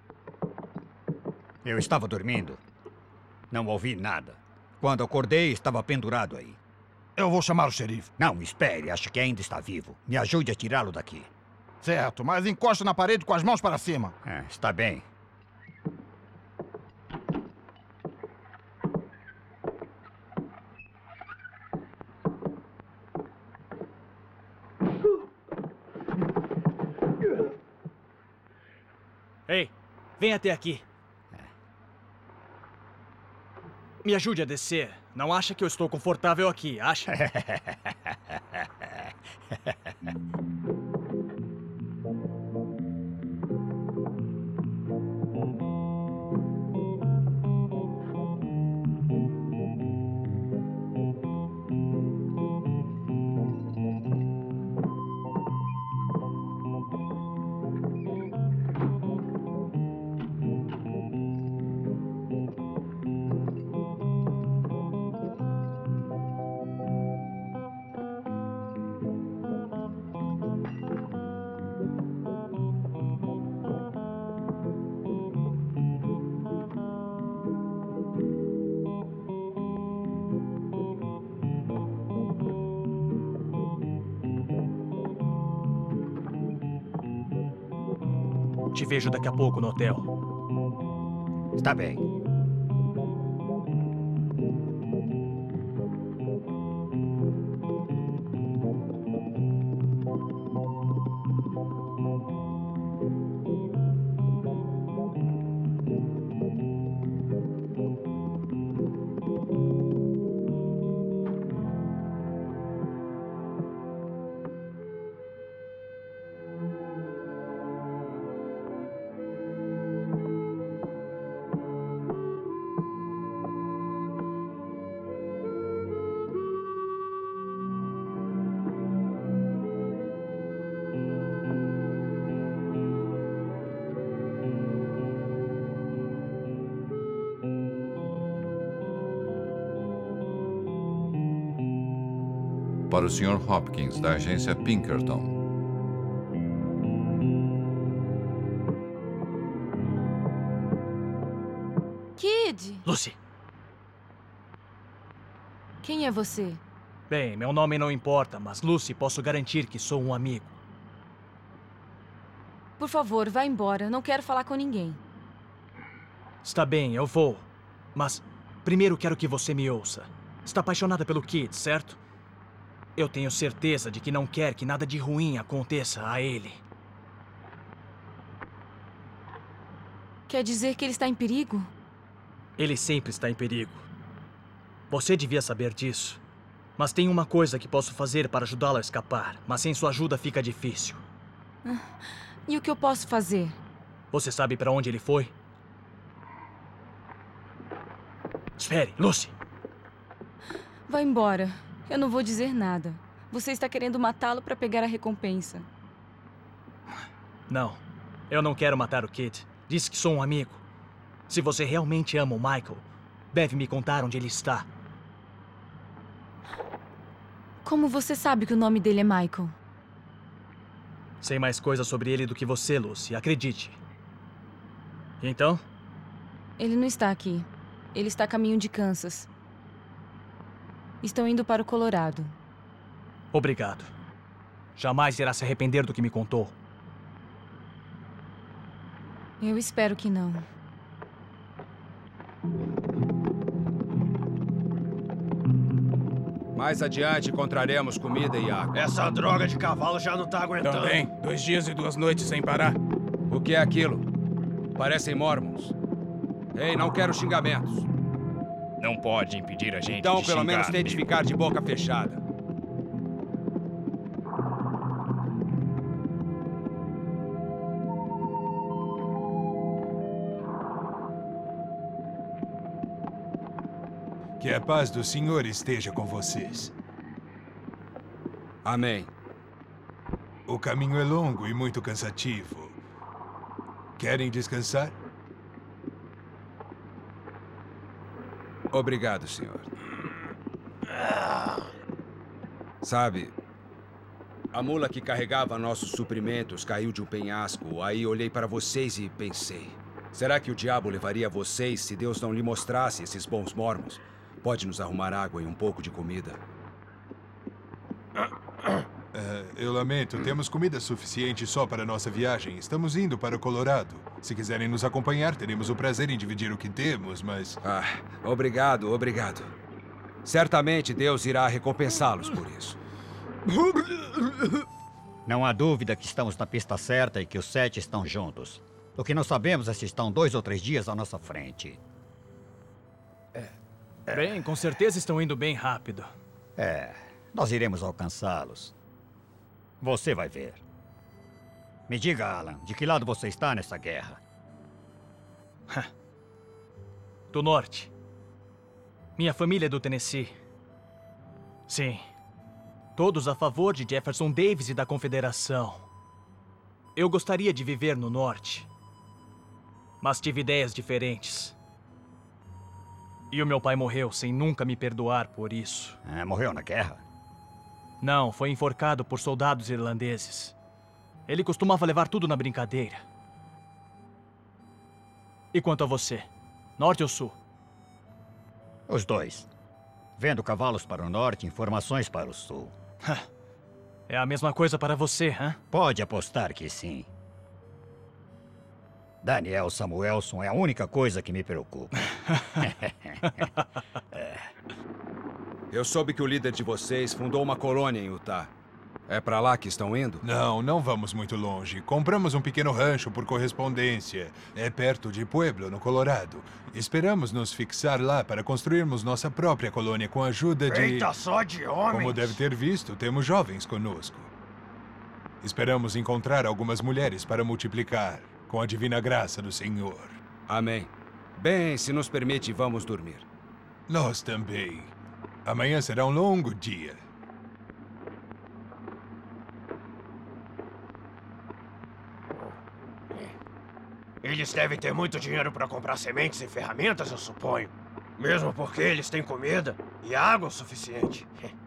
Eu estava dormindo. Não ouvi nada. Quando acordei, estava pendurado aí. Eu vou chamar o xerife. Não, espere. Acho que ainda está vivo. Me ajude a tirá-lo daqui. Certo, mas encosta na parede com as mãos para cima. Está bem. Ei, vem até aqui. Me ajude a descer. Não acha que eu estou confortável aqui, acha? Te vejo daqui a pouco no hotel. Está bem. Para o Sr. Hopkins, da agência Pinkerton. Kid! Lucy! Quem é você? Bem, meu nome não importa, mas Lucy, posso garantir que sou um amigo. Por favor, vá embora. Não quero falar com ninguém. Está bem, eu vou. Mas primeiro quero que você me ouça. Está apaixonada pelo Kid, certo? Eu tenho certeza de que não quer que nada de ruim aconteça a ele. Quer dizer que ele está em perigo? Ele sempre está em perigo. Você devia saber disso. Mas tem uma coisa que posso fazer para ajudá-lo a escapar, mas sem sua ajuda fica difícil. E o que eu posso fazer? Você sabe para onde ele foi? Espere, Lucy! Vá embora. Eu não vou dizer nada. Você está querendo matá-lo para pegar a recompensa. Não. Eu não quero matar o Kid. Disse que sou um amigo. Se você realmente ama o Michael, deve me contar onde ele está. Como você sabe que o nome dele é Michael? Sei mais coisas sobre ele do que você, Lucy, acredite. Então? Ele não está aqui. Ele está a caminho de Kansas. Estão indo para o Colorado. Obrigado. Jamais irá se arrepender do que me contou. Eu espero que não. Mais adiante encontraremos comida e água. Essa droga de cavalo já não tá aguentando. Também. 2 dias e 2 noites sem parar. O que é aquilo? Parecem mormons. Ei, não quero xingamentos. Não pode impedir a gente Então, de pelo xingar, menos tente Bill. ficar de boca fechada. Que a paz do Senhor esteja com vocês. Amém. O caminho é longo e muito cansativo. Querem descansar? Obrigado, senhor. Sabe, a mula que carregava nossos suprimentos caiu de um penhasco. Aí olhei para vocês e pensei: será que o diabo levaria vocês se Deus não lhe mostrasse esses bons mormons? Pode nos arrumar água e um pouco de comida. Eu lamento, temos comida suficiente só para nossa viagem. Estamos indo para o Colorado. Se quiserem nos acompanhar, teremos o prazer em dividir o que temos, mas... Obrigado, obrigado. Certamente Deus irá recompensá-los por isso. Não há dúvida que estamos na pista certa e que os 7 estão juntos. O que não sabemos é se estão 2 ou 3 dias à nossa frente. Bem, com certeza estão indo bem rápido. Nós iremos alcançá-los. Você vai ver. Me diga, Alan, de que lado você está nessa guerra? Do norte. Minha família é do Tennessee. Sim. Todos a favor de Jefferson Davis e da Confederação. Eu gostaria de viver no norte. Mas tive ideias diferentes. E o meu pai morreu sem nunca me perdoar por isso. Morreu na guerra? Não, foi enforcado por soldados irlandeses. Ele costumava levar tudo na brincadeira. E quanto a você? Norte ou sul? Os dois. Vendo cavalos para o norte, informações para o sul. É a mesma coisa para você, hã? Pode apostar que sim. Daniel Samuelson é a única coisa que me preocupa. Eu soube que o líder de vocês fundou uma colônia em Utah. É pra lá que estão indo? Não vamos muito longe. Compramos um pequeno rancho por correspondência. É perto de Pueblo, no Colorado. Esperamos nos fixar lá para construirmos nossa própria colônia com a ajuda de... Eita, só de homens! Como deve ter visto, temos jovens conosco. Esperamos encontrar algumas mulheres para multiplicar, com a divina graça do Senhor. Amém. Bem, se nos permite, vamos dormir. Nós também. Amanhã será um longo dia. Eles devem ter muito dinheiro para comprar sementes e ferramentas, eu suponho. Mesmo porque eles têm comida e água o suficiente.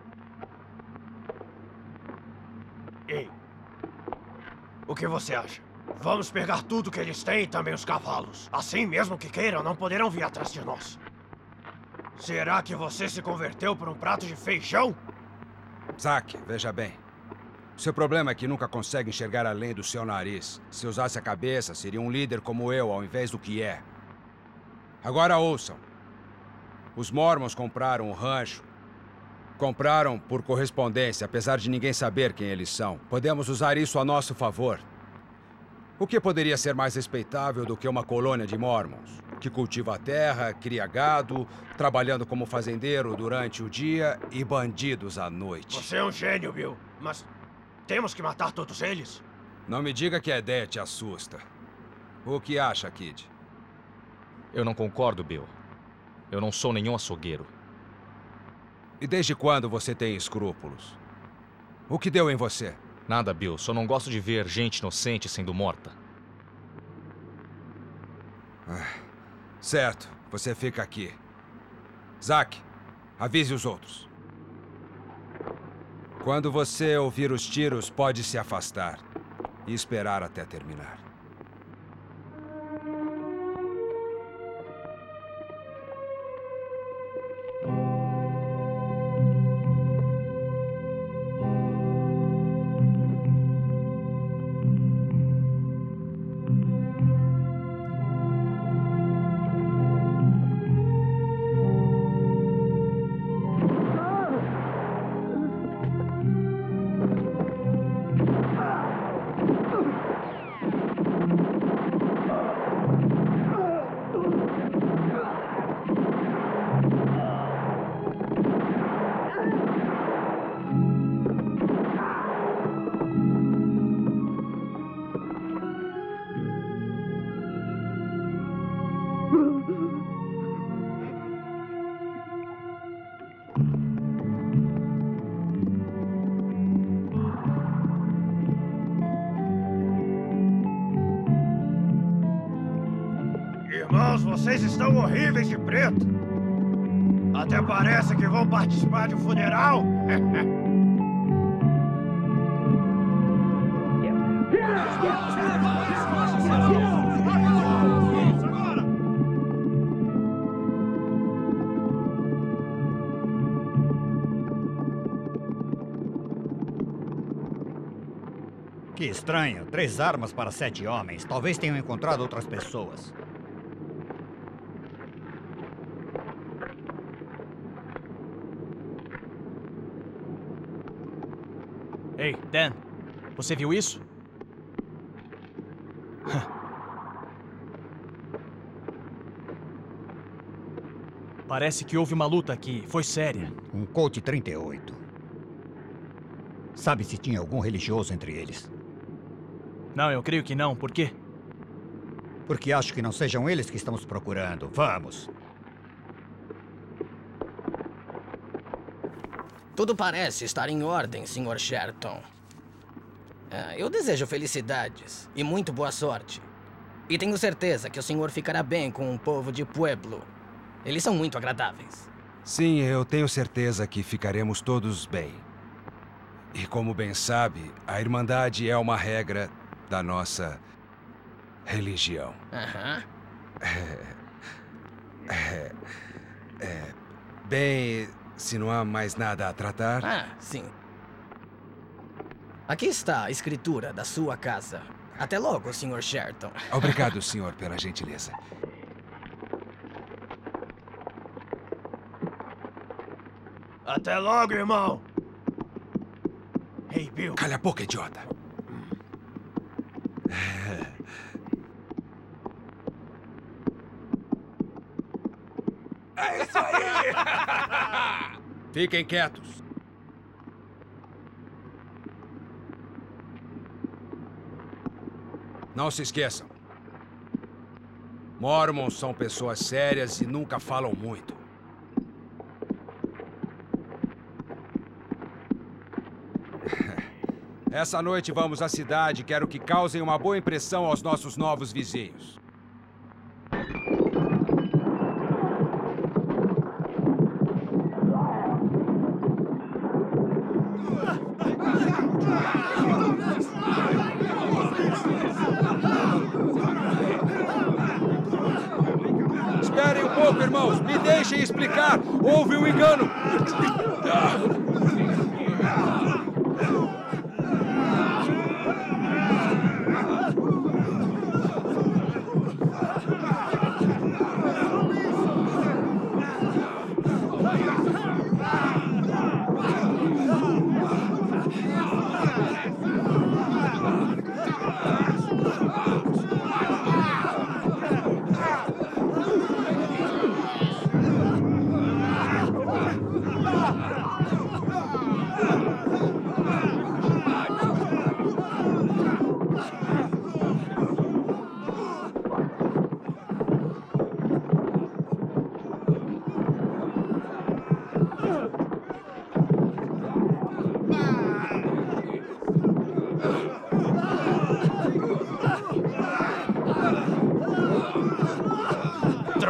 Ei, o que você acha? Vamos pegar tudo que eles têm e também os cavalos. Assim, mesmo que queiram, não poderão vir atrás de nós. Será que você se converteu por um prato de feijão? Zack, veja bem. Seu problema é que nunca consegue enxergar além do seu nariz. Se usasse a cabeça, seria um líder como eu, ao invés do que é. Agora ouçam. Os Mormons compraram o rancho. Compraram por correspondência, apesar de ninguém saber quem eles são. Podemos usar isso a nosso favor. O que poderia ser mais respeitável do que uma colônia de Mormons? Que cultiva a terra, cria gado, trabalhando como fazendeiro durante o dia e bandidos à noite. Você é um gênio, Bill. Mas temos que matar todos eles? Não me diga que a ideia te assusta. O que acha, Kid? Eu não concordo, Bill. Eu não sou nenhum açougueiro. E desde quando você tem escrúpulos? O que deu em você? Nada, Bill. Só não gosto de ver gente inocente sendo morta. Certo, você fica aqui. Zack, avise os outros. Quando você ouvir os tiros, pode se afastar e esperar até terminar. Irmãos, vocês estão horríveis de preto. Até parece que vão participar de um funeral. Que estranho. 3 armas para 7 homens. Talvez tenham encontrado outras pessoas. Ei, Dan, você viu isso? Parece que houve uma luta aqui. Foi séria. Um Colt 38. Sabe se tinha algum religioso entre eles? Não, eu creio que não. Por quê? Porque acho que não sejam eles que estamos procurando. Vamos. Tudo parece estar em ordem, Sr. Sherton. Eu desejo felicidades e muito boa sorte. E tenho certeza que o senhor ficará bem com o povo de Pueblo. Eles são muito agradáveis. Sim, eu tenho certeza que ficaremos todos bem. E como bem sabe, a Irmandade é uma regra da nossa religião. Aham. Bem, se não há mais nada a tratar... Ah, sim. Aqui está a escritura da sua casa. Até logo, Sr. Sherton. Obrigado, senhor, pela gentileza. Até logo, irmão. Ei, Bill. Calha a boca, idiota. É isso aí! Fiquem quietos. Não se esqueçam. Mormons são pessoas sérias e nunca falam muito. Essa noite vamos à cidade e quero que causem uma boa impressão aos nossos novos vizinhos. Esperem um pouco, irmãos. Me deixem explicar. Houve um engano.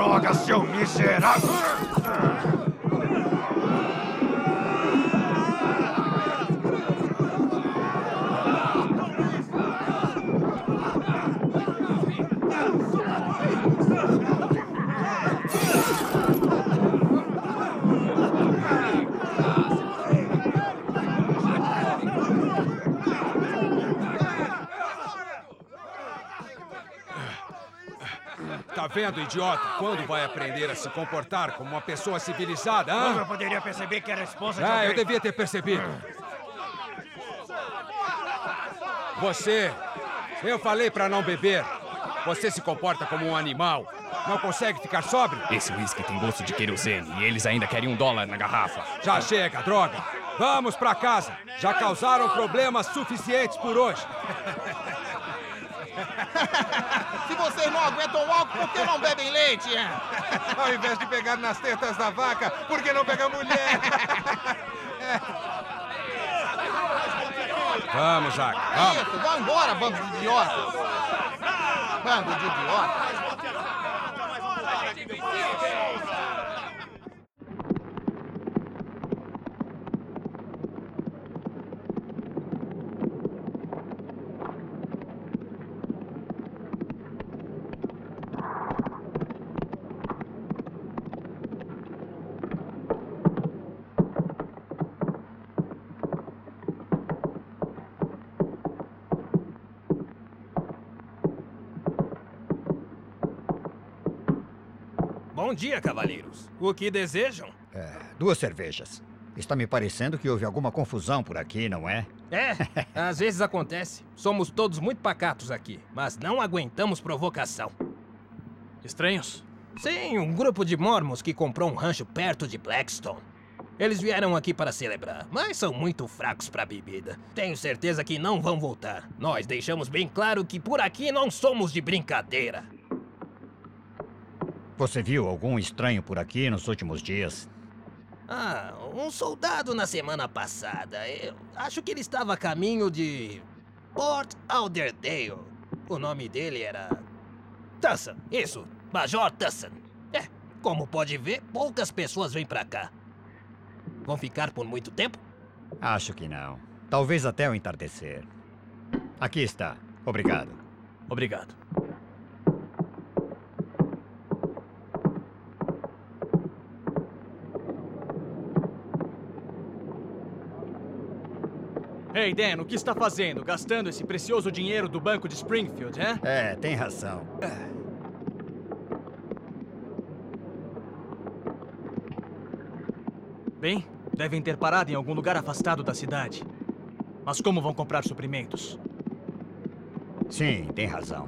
droga, seu miserável! Tá vendo, idiota? Quando vai aprender a se comportar como uma pessoa civilizada, hã? Como eu poderia perceber que era esposa de alguém? Eu devia ter percebido. Você... Eu falei pra não beber. Você se comporta como um animal. Não consegue ficar sóbrio? Esse uísque tem gosto de querosene e eles ainda querem $1 na garrafa. Já chega, droga. Vamos pra casa. Já causaram problemas suficientes por hoje. Se vocês não aguentam álcool, por que não bebem leite, hein? Ao invés de pegar nas tetas da vaca, por que não pegar mulher? Vamos, Zack. Vamos. Isso, vão embora, bando de idiotas. Bando de idiotas. Bom dia, cavaleiros. O que desejam? 2 cervejas. Está me parecendo que houve alguma confusão por aqui, não é? Às vezes acontece. Somos todos muito pacatos aqui, mas não aguentamos provocação. Estranhos? Sim, um grupo de mormons que comprou um rancho perto de Blackstone. Eles vieram aqui para celebrar, mas são muito fracos para bebida. Tenho certeza que não vão voltar. Nós deixamos bem claro que por aqui não somos de brincadeira. Você viu algum estranho por aqui nos últimos dias? Um soldado na semana passada. Eu acho que ele estava a caminho de Port Lauderdale. O nome dele era Tussin. Isso, Major Tussin. Como pode ver, poucas pessoas vêm pra cá. Vão ficar por muito tempo? Acho que não. Talvez até o entardecer. Aqui está. Obrigado. Obrigado. Ei, Dan, o que está fazendo? Gastando esse precioso dinheiro do banco de Springfield, hein? Tem razão. Bem, devem ter parado em algum lugar afastado da cidade. Mas como vão comprar suprimentos? Sim, tem razão.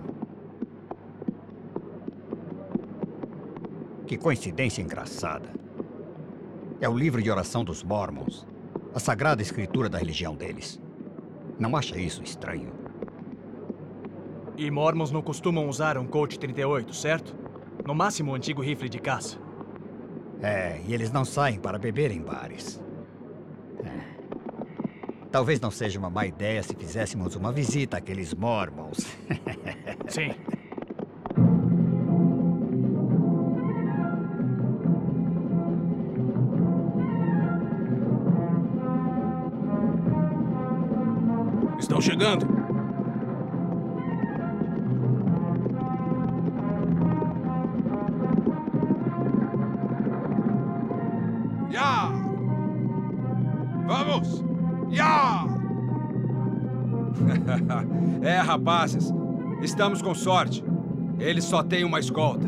Que coincidência engraçada. É o livro de oração dos Mormons. A sagrada escritura da religião deles. Não acha isso estranho? E Mormons não costumam usar um Colt 38, certo? No máximo um antigo rifle de caça. E eles não saem para beber em bares. Talvez não seja uma má ideia se fizéssemos uma visita àqueles Mormons. Sim. Estão chegando. Ya! Vamos! Ya! Rapazes, estamos com sorte. Eles só têm uma escolta.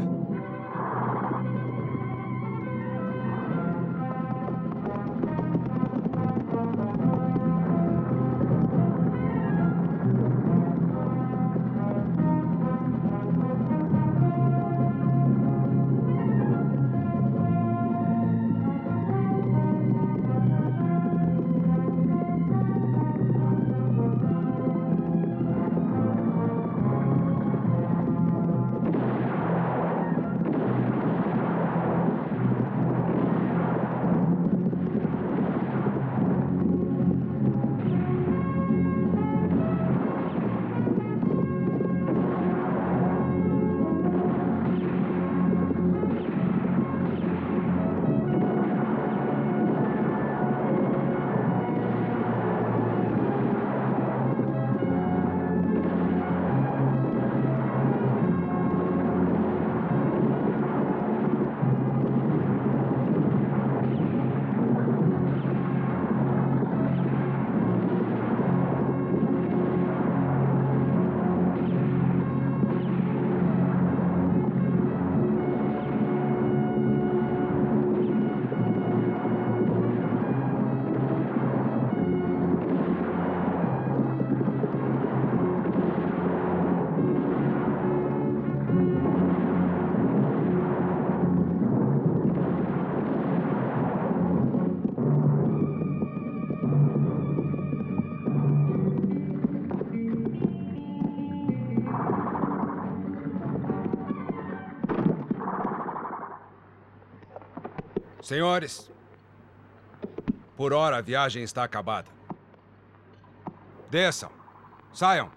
Senhores, por hora a viagem está acabada. Desçam. Saiam.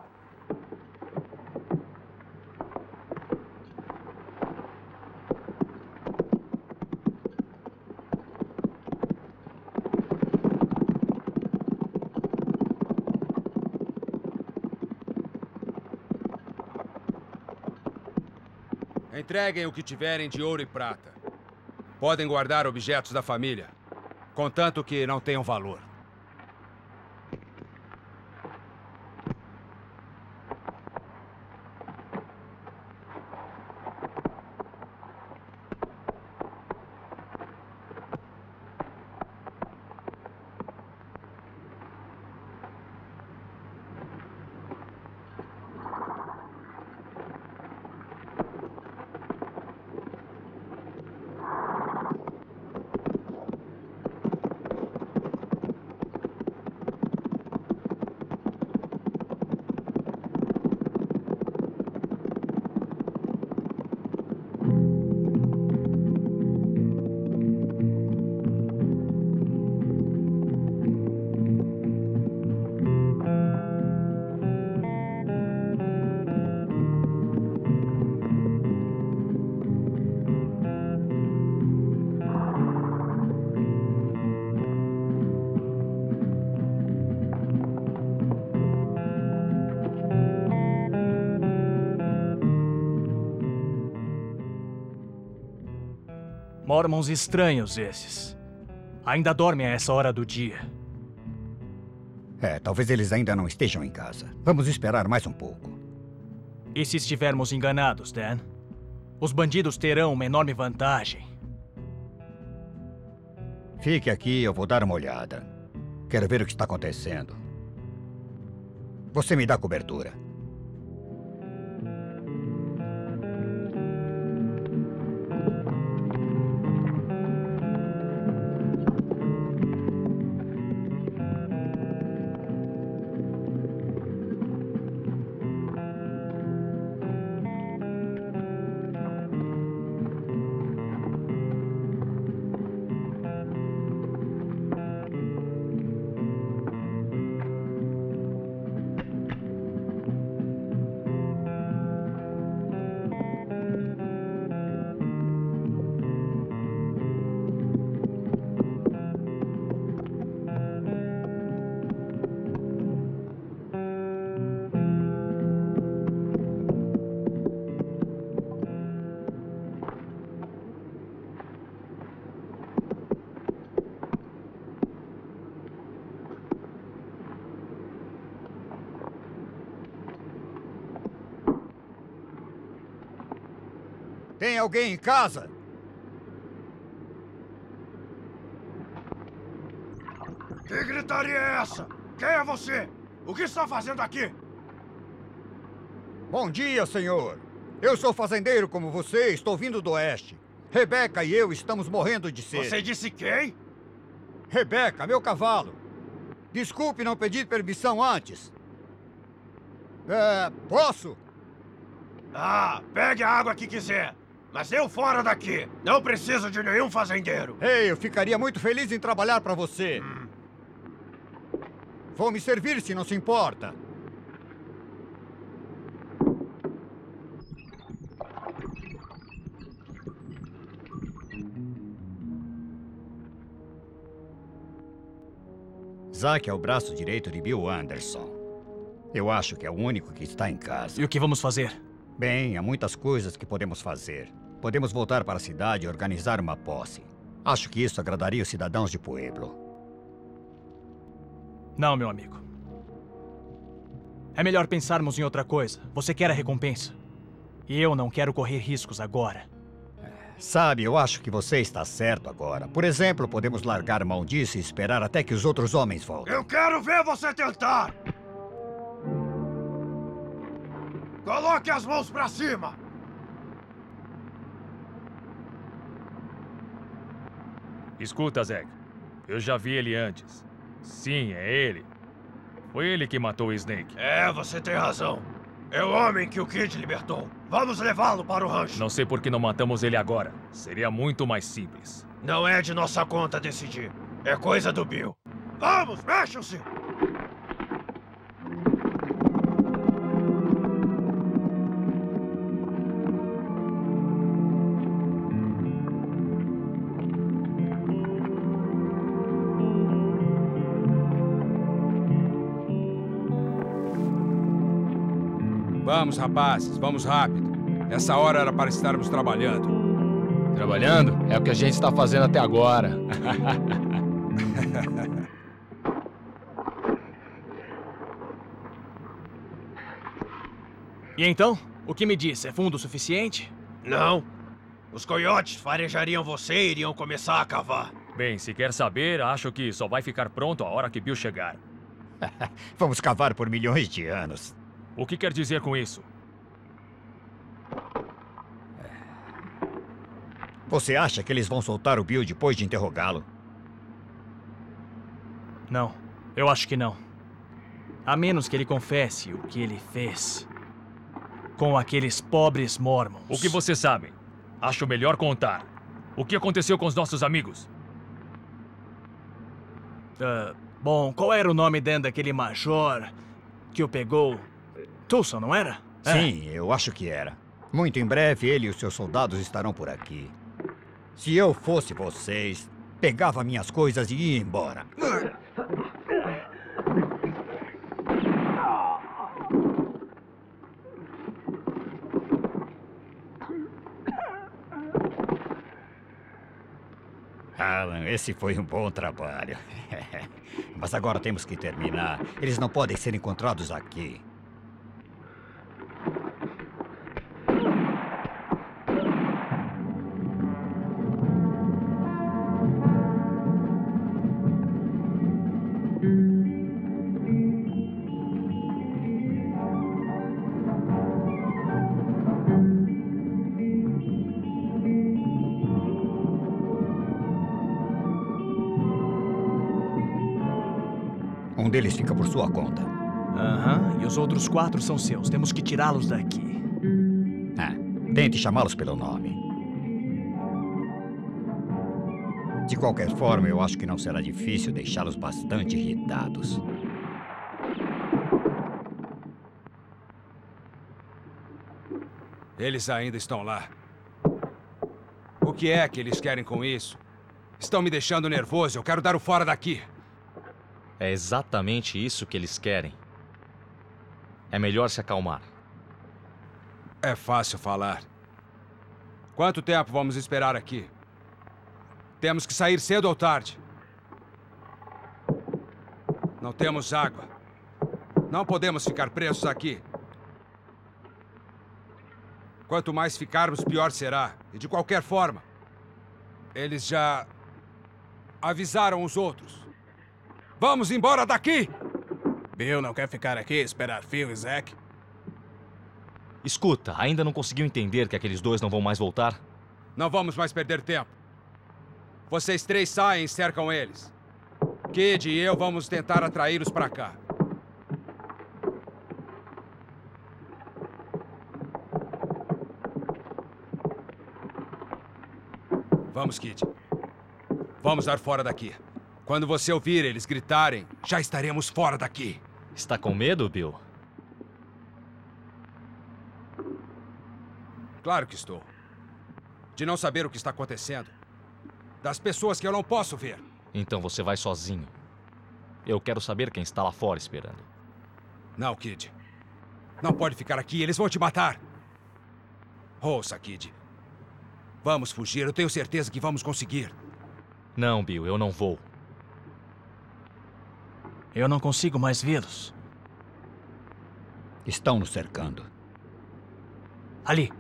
Entreguem o que tiverem de ouro e prata. Podem guardar objetos da família, contanto que não tenham valor. Mormons estranhos esses. Ainda dormem a essa hora do dia. Talvez eles ainda não estejam em casa. Vamos esperar mais um pouco. E se estivermos enganados, Dan? Os bandidos terão uma enorme vantagem. Fique aqui, eu vou dar uma olhada. Quero ver o que está acontecendo. Você me dá cobertura. Tem alguém em casa? Que gritaria é essa? Quem é você? O que está fazendo aqui? Bom dia, senhor. Eu sou fazendeiro como você, estou vindo do oeste. Rebeca e eu estamos morrendo de sede. Você disse quem? Rebeca, meu cavalo. Desculpe não pedir permissão antes. Posso? Pegue a água que quiser. Mas eu fora daqui. Não preciso de nenhum fazendeiro. Ei, eu ficaria muito feliz em trabalhar para você. Vou me servir se não se importa. Zack é o braço direito de Bill Anderson. Eu acho que é o único que está em casa. E o que vamos fazer? Bem, há muitas coisas que podemos fazer. Podemos voltar para a cidade e organizar uma posse. Acho que isso agradaria os cidadãos de Pueblo. Não, meu amigo. É melhor pensarmos em outra coisa. Você quer a recompensa. E eu não quero correr riscos agora. Sabe, eu acho que você está certo agora. Por exemplo, podemos largar Maldice e esperar até que os outros homens voltem. Eu quero ver você tentar! Coloque as mãos pra cima! Escuta, Zack. Eu já vi ele antes. Sim, é ele. Foi ele que matou o Snake. Você tem razão. É o homem que o Kid libertou. Vamos levá-lo para o rancho. Não sei por que não matamos ele agora. Seria muito mais simples. Não é de nossa conta decidir. É coisa do Bill. Vamos, mexam-se! Vamos, rapazes, vamos rápido. Essa hora era para estarmos trabalhando. Trabalhando? É o que a gente está fazendo até agora. E então? O que me diz? É fundo o suficiente? Não. Os coiotes farejariam você e iriam começar a cavar. Bem, se quer saber, acho que só vai ficar pronto a hora que Bill chegar. Vamos cavar por milhões de anos. O que quer dizer com isso? Você acha que eles vão soltar o Bill depois de interrogá-lo? Não, eu acho que não. A menos que ele confesse o que ele fez com aqueles pobres Mormons. O que você sabe? Acho melhor contar. O que aconteceu com os nossos amigos? Bom, qual era o nome dentro daquele major que o pegou? Tulsa, não era? Sim, eu acho que era. Muito em breve, ele e os seus soldados estarão por aqui. Se eu fosse vocês, pegava minhas coisas e ia embora. Alan, esse foi um bom trabalho. Mas agora temos que terminar. Eles não podem ser encontrados aqui. Um deles fica por sua conta. E os outros 4 são seus. Temos que tirá-los daqui. Tente chamá-los pelo nome. De qualquer forma, eu acho que não será difícil deixá-los bastante irritados. Eles ainda estão lá. O que é que eles querem com isso? Estão me deixando nervoso. Eu quero dar o fora daqui. É exatamente isso que eles querem. É melhor se acalmar. É fácil falar. Quanto tempo vamos esperar aqui? Temos que sair cedo ou tarde. Não temos água. Não podemos ficar presos aqui. Quanto mais ficarmos, pior será. E de qualquer forma, eles já avisaram os outros. Vamos embora daqui! Bill não quer ficar aqui e esperar Phil e Zack? Escuta, ainda não conseguiu entender que aqueles 2 não vão mais voltar? Não vamos mais perder tempo. Vocês 3 saem e cercam eles. Kid e eu vamos tentar atraí-los para cá. Vamos, Kid. Vamos dar fora daqui. Quando você ouvir eles gritarem, já estaremos fora daqui. Está com medo, Bill? Claro que estou. De não saber o que está acontecendo. Das pessoas que eu não posso ver. Então você vai sozinho. Eu quero saber quem está lá fora esperando. Não, Kid. Não pode ficar aqui, eles vão te matar. Ouça, Kid. Vamos fugir, eu tenho certeza que vamos conseguir. Não, Bill, eu não vou. Eu não consigo mais vê-los. Estão nos cercando. Ali.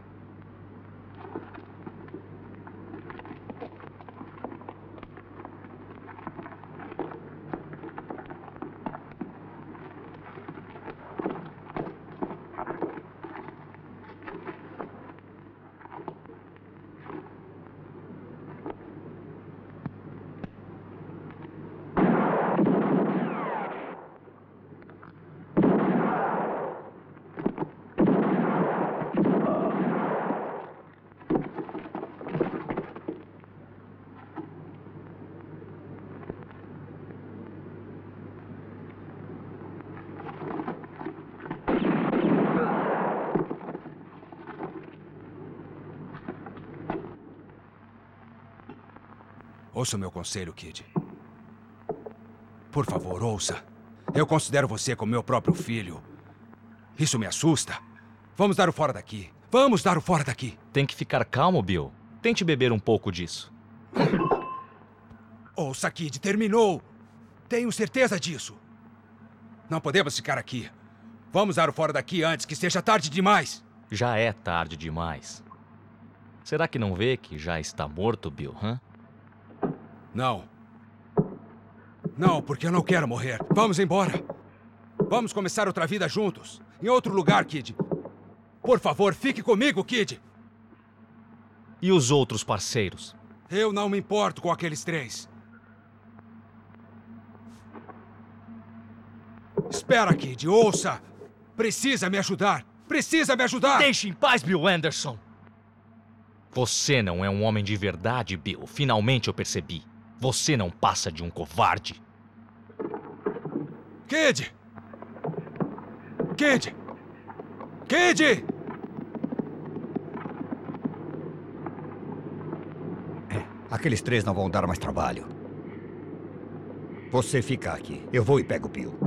Ouça o meu conselho, Kid. Por favor, ouça. Eu considero você como meu próprio filho. Isso me assusta. Vamos dar o fora daqui. Vamos dar o fora daqui. Tem que ficar calmo, Bill. Tente beber um pouco disso. Ouça, Kid, terminou. Tenho certeza disso. Não podemos ficar aqui. Vamos dar o fora daqui antes que seja tarde demais. Já é tarde demais. Será que não vê que já está morto, Bill, hã? Não. Não, porque eu não quero morrer. Vamos embora. Vamos começar outra vida juntos. Em outro lugar, Kid. Por favor, fique comigo, Kid. E os outros parceiros? Eu não me importo com aqueles 3. Espera, Kid, ouça. Precisa me ajudar. Precisa me ajudar. Deixe em paz, Bill Anderson. Você não é um homem de verdade, Bill. Finalmente eu percebi. Você não passa de um covarde. Kid! Kid! Kid! Aqueles 3 não vão dar mais trabalho. Você fica aqui. Eu vou e pego o Bill.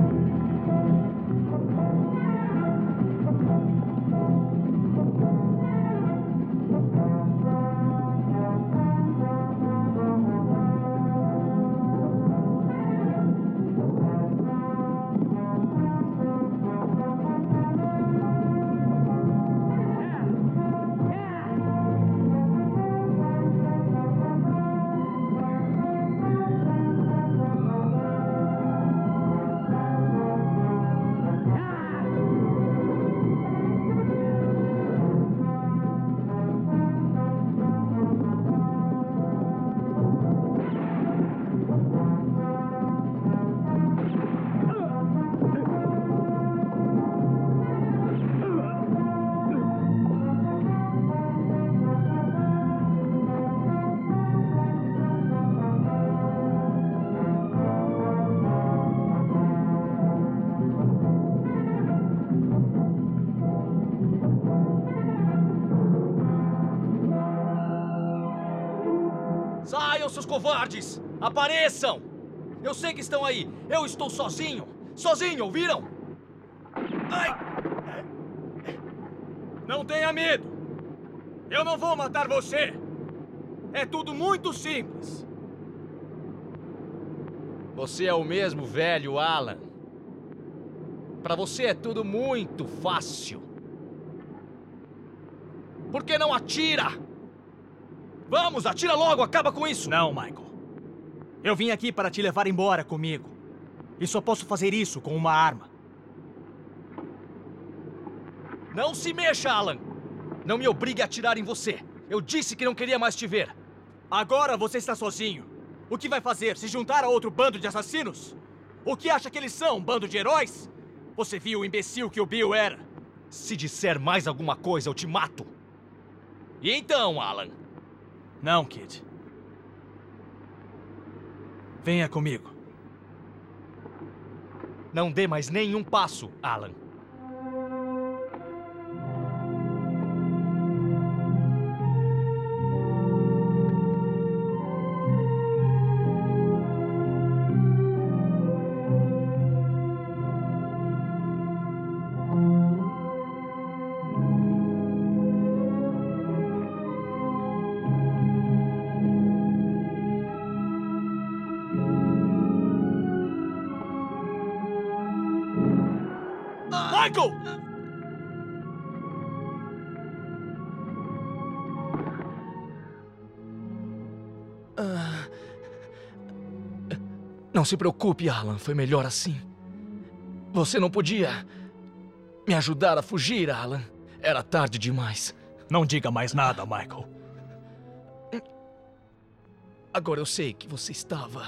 Saiam, seus covardes! Apareçam! Eu sei que estão aí. Eu estou sozinho. Sozinho, ouviram? Ai! Não tenha medo. Eu não vou matar você. É tudo muito simples. Você é o mesmo velho Alan. Pra você é tudo muito fácil. Por que não atira? Vamos, atira logo, acaba com isso! Não, Michael. Eu vim aqui para te levar embora comigo. E só posso fazer isso com uma arma. Não se mexa, Alan! Não me obrigue a atirar em você. Eu disse que não queria mais te ver. Agora você está sozinho. O que vai fazer? Se juntar a outro bando de assassinos? O que acha que eles são? Um bando de heróis? Você viu o imbecil que o Bill era? Se disser mais alguma coisa, eu te mato. E então, Alan? Não, Kid. Venha comigo. Não dê mais nenhum passo, Alan. Michael! Não se preocupe, Alan. Foi melhor assim. Você não podia me ajudar a fugir, Alan. Era tarde demais. Não diga mais nada, Michael. Agora eu sei que você estava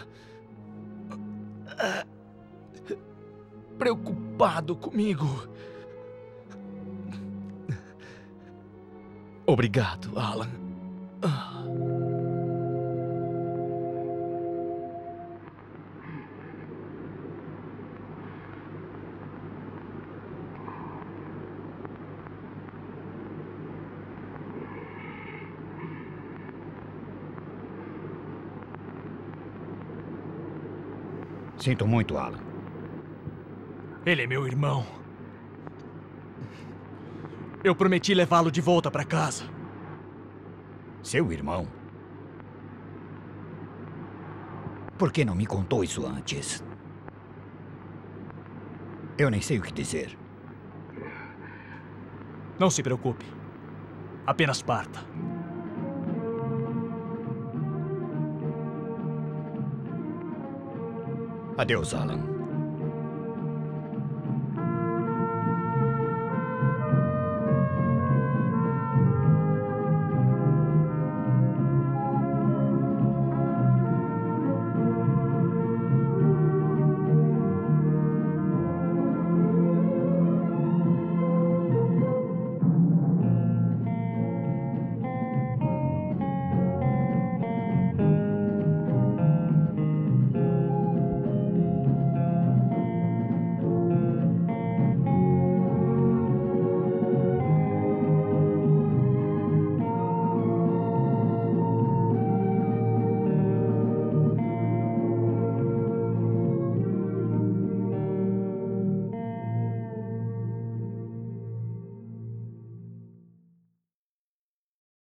preocupado comigo. Obrigado, Alan. Sinto muito, Alan. Ele é meu irmão. Eu prometi levá-lo de volta para casa. Seu irmão? Por que não me contou isso antes? Eu nem sei o que dizer. Não se preocupe. Apenas parta. Adeus, Alan.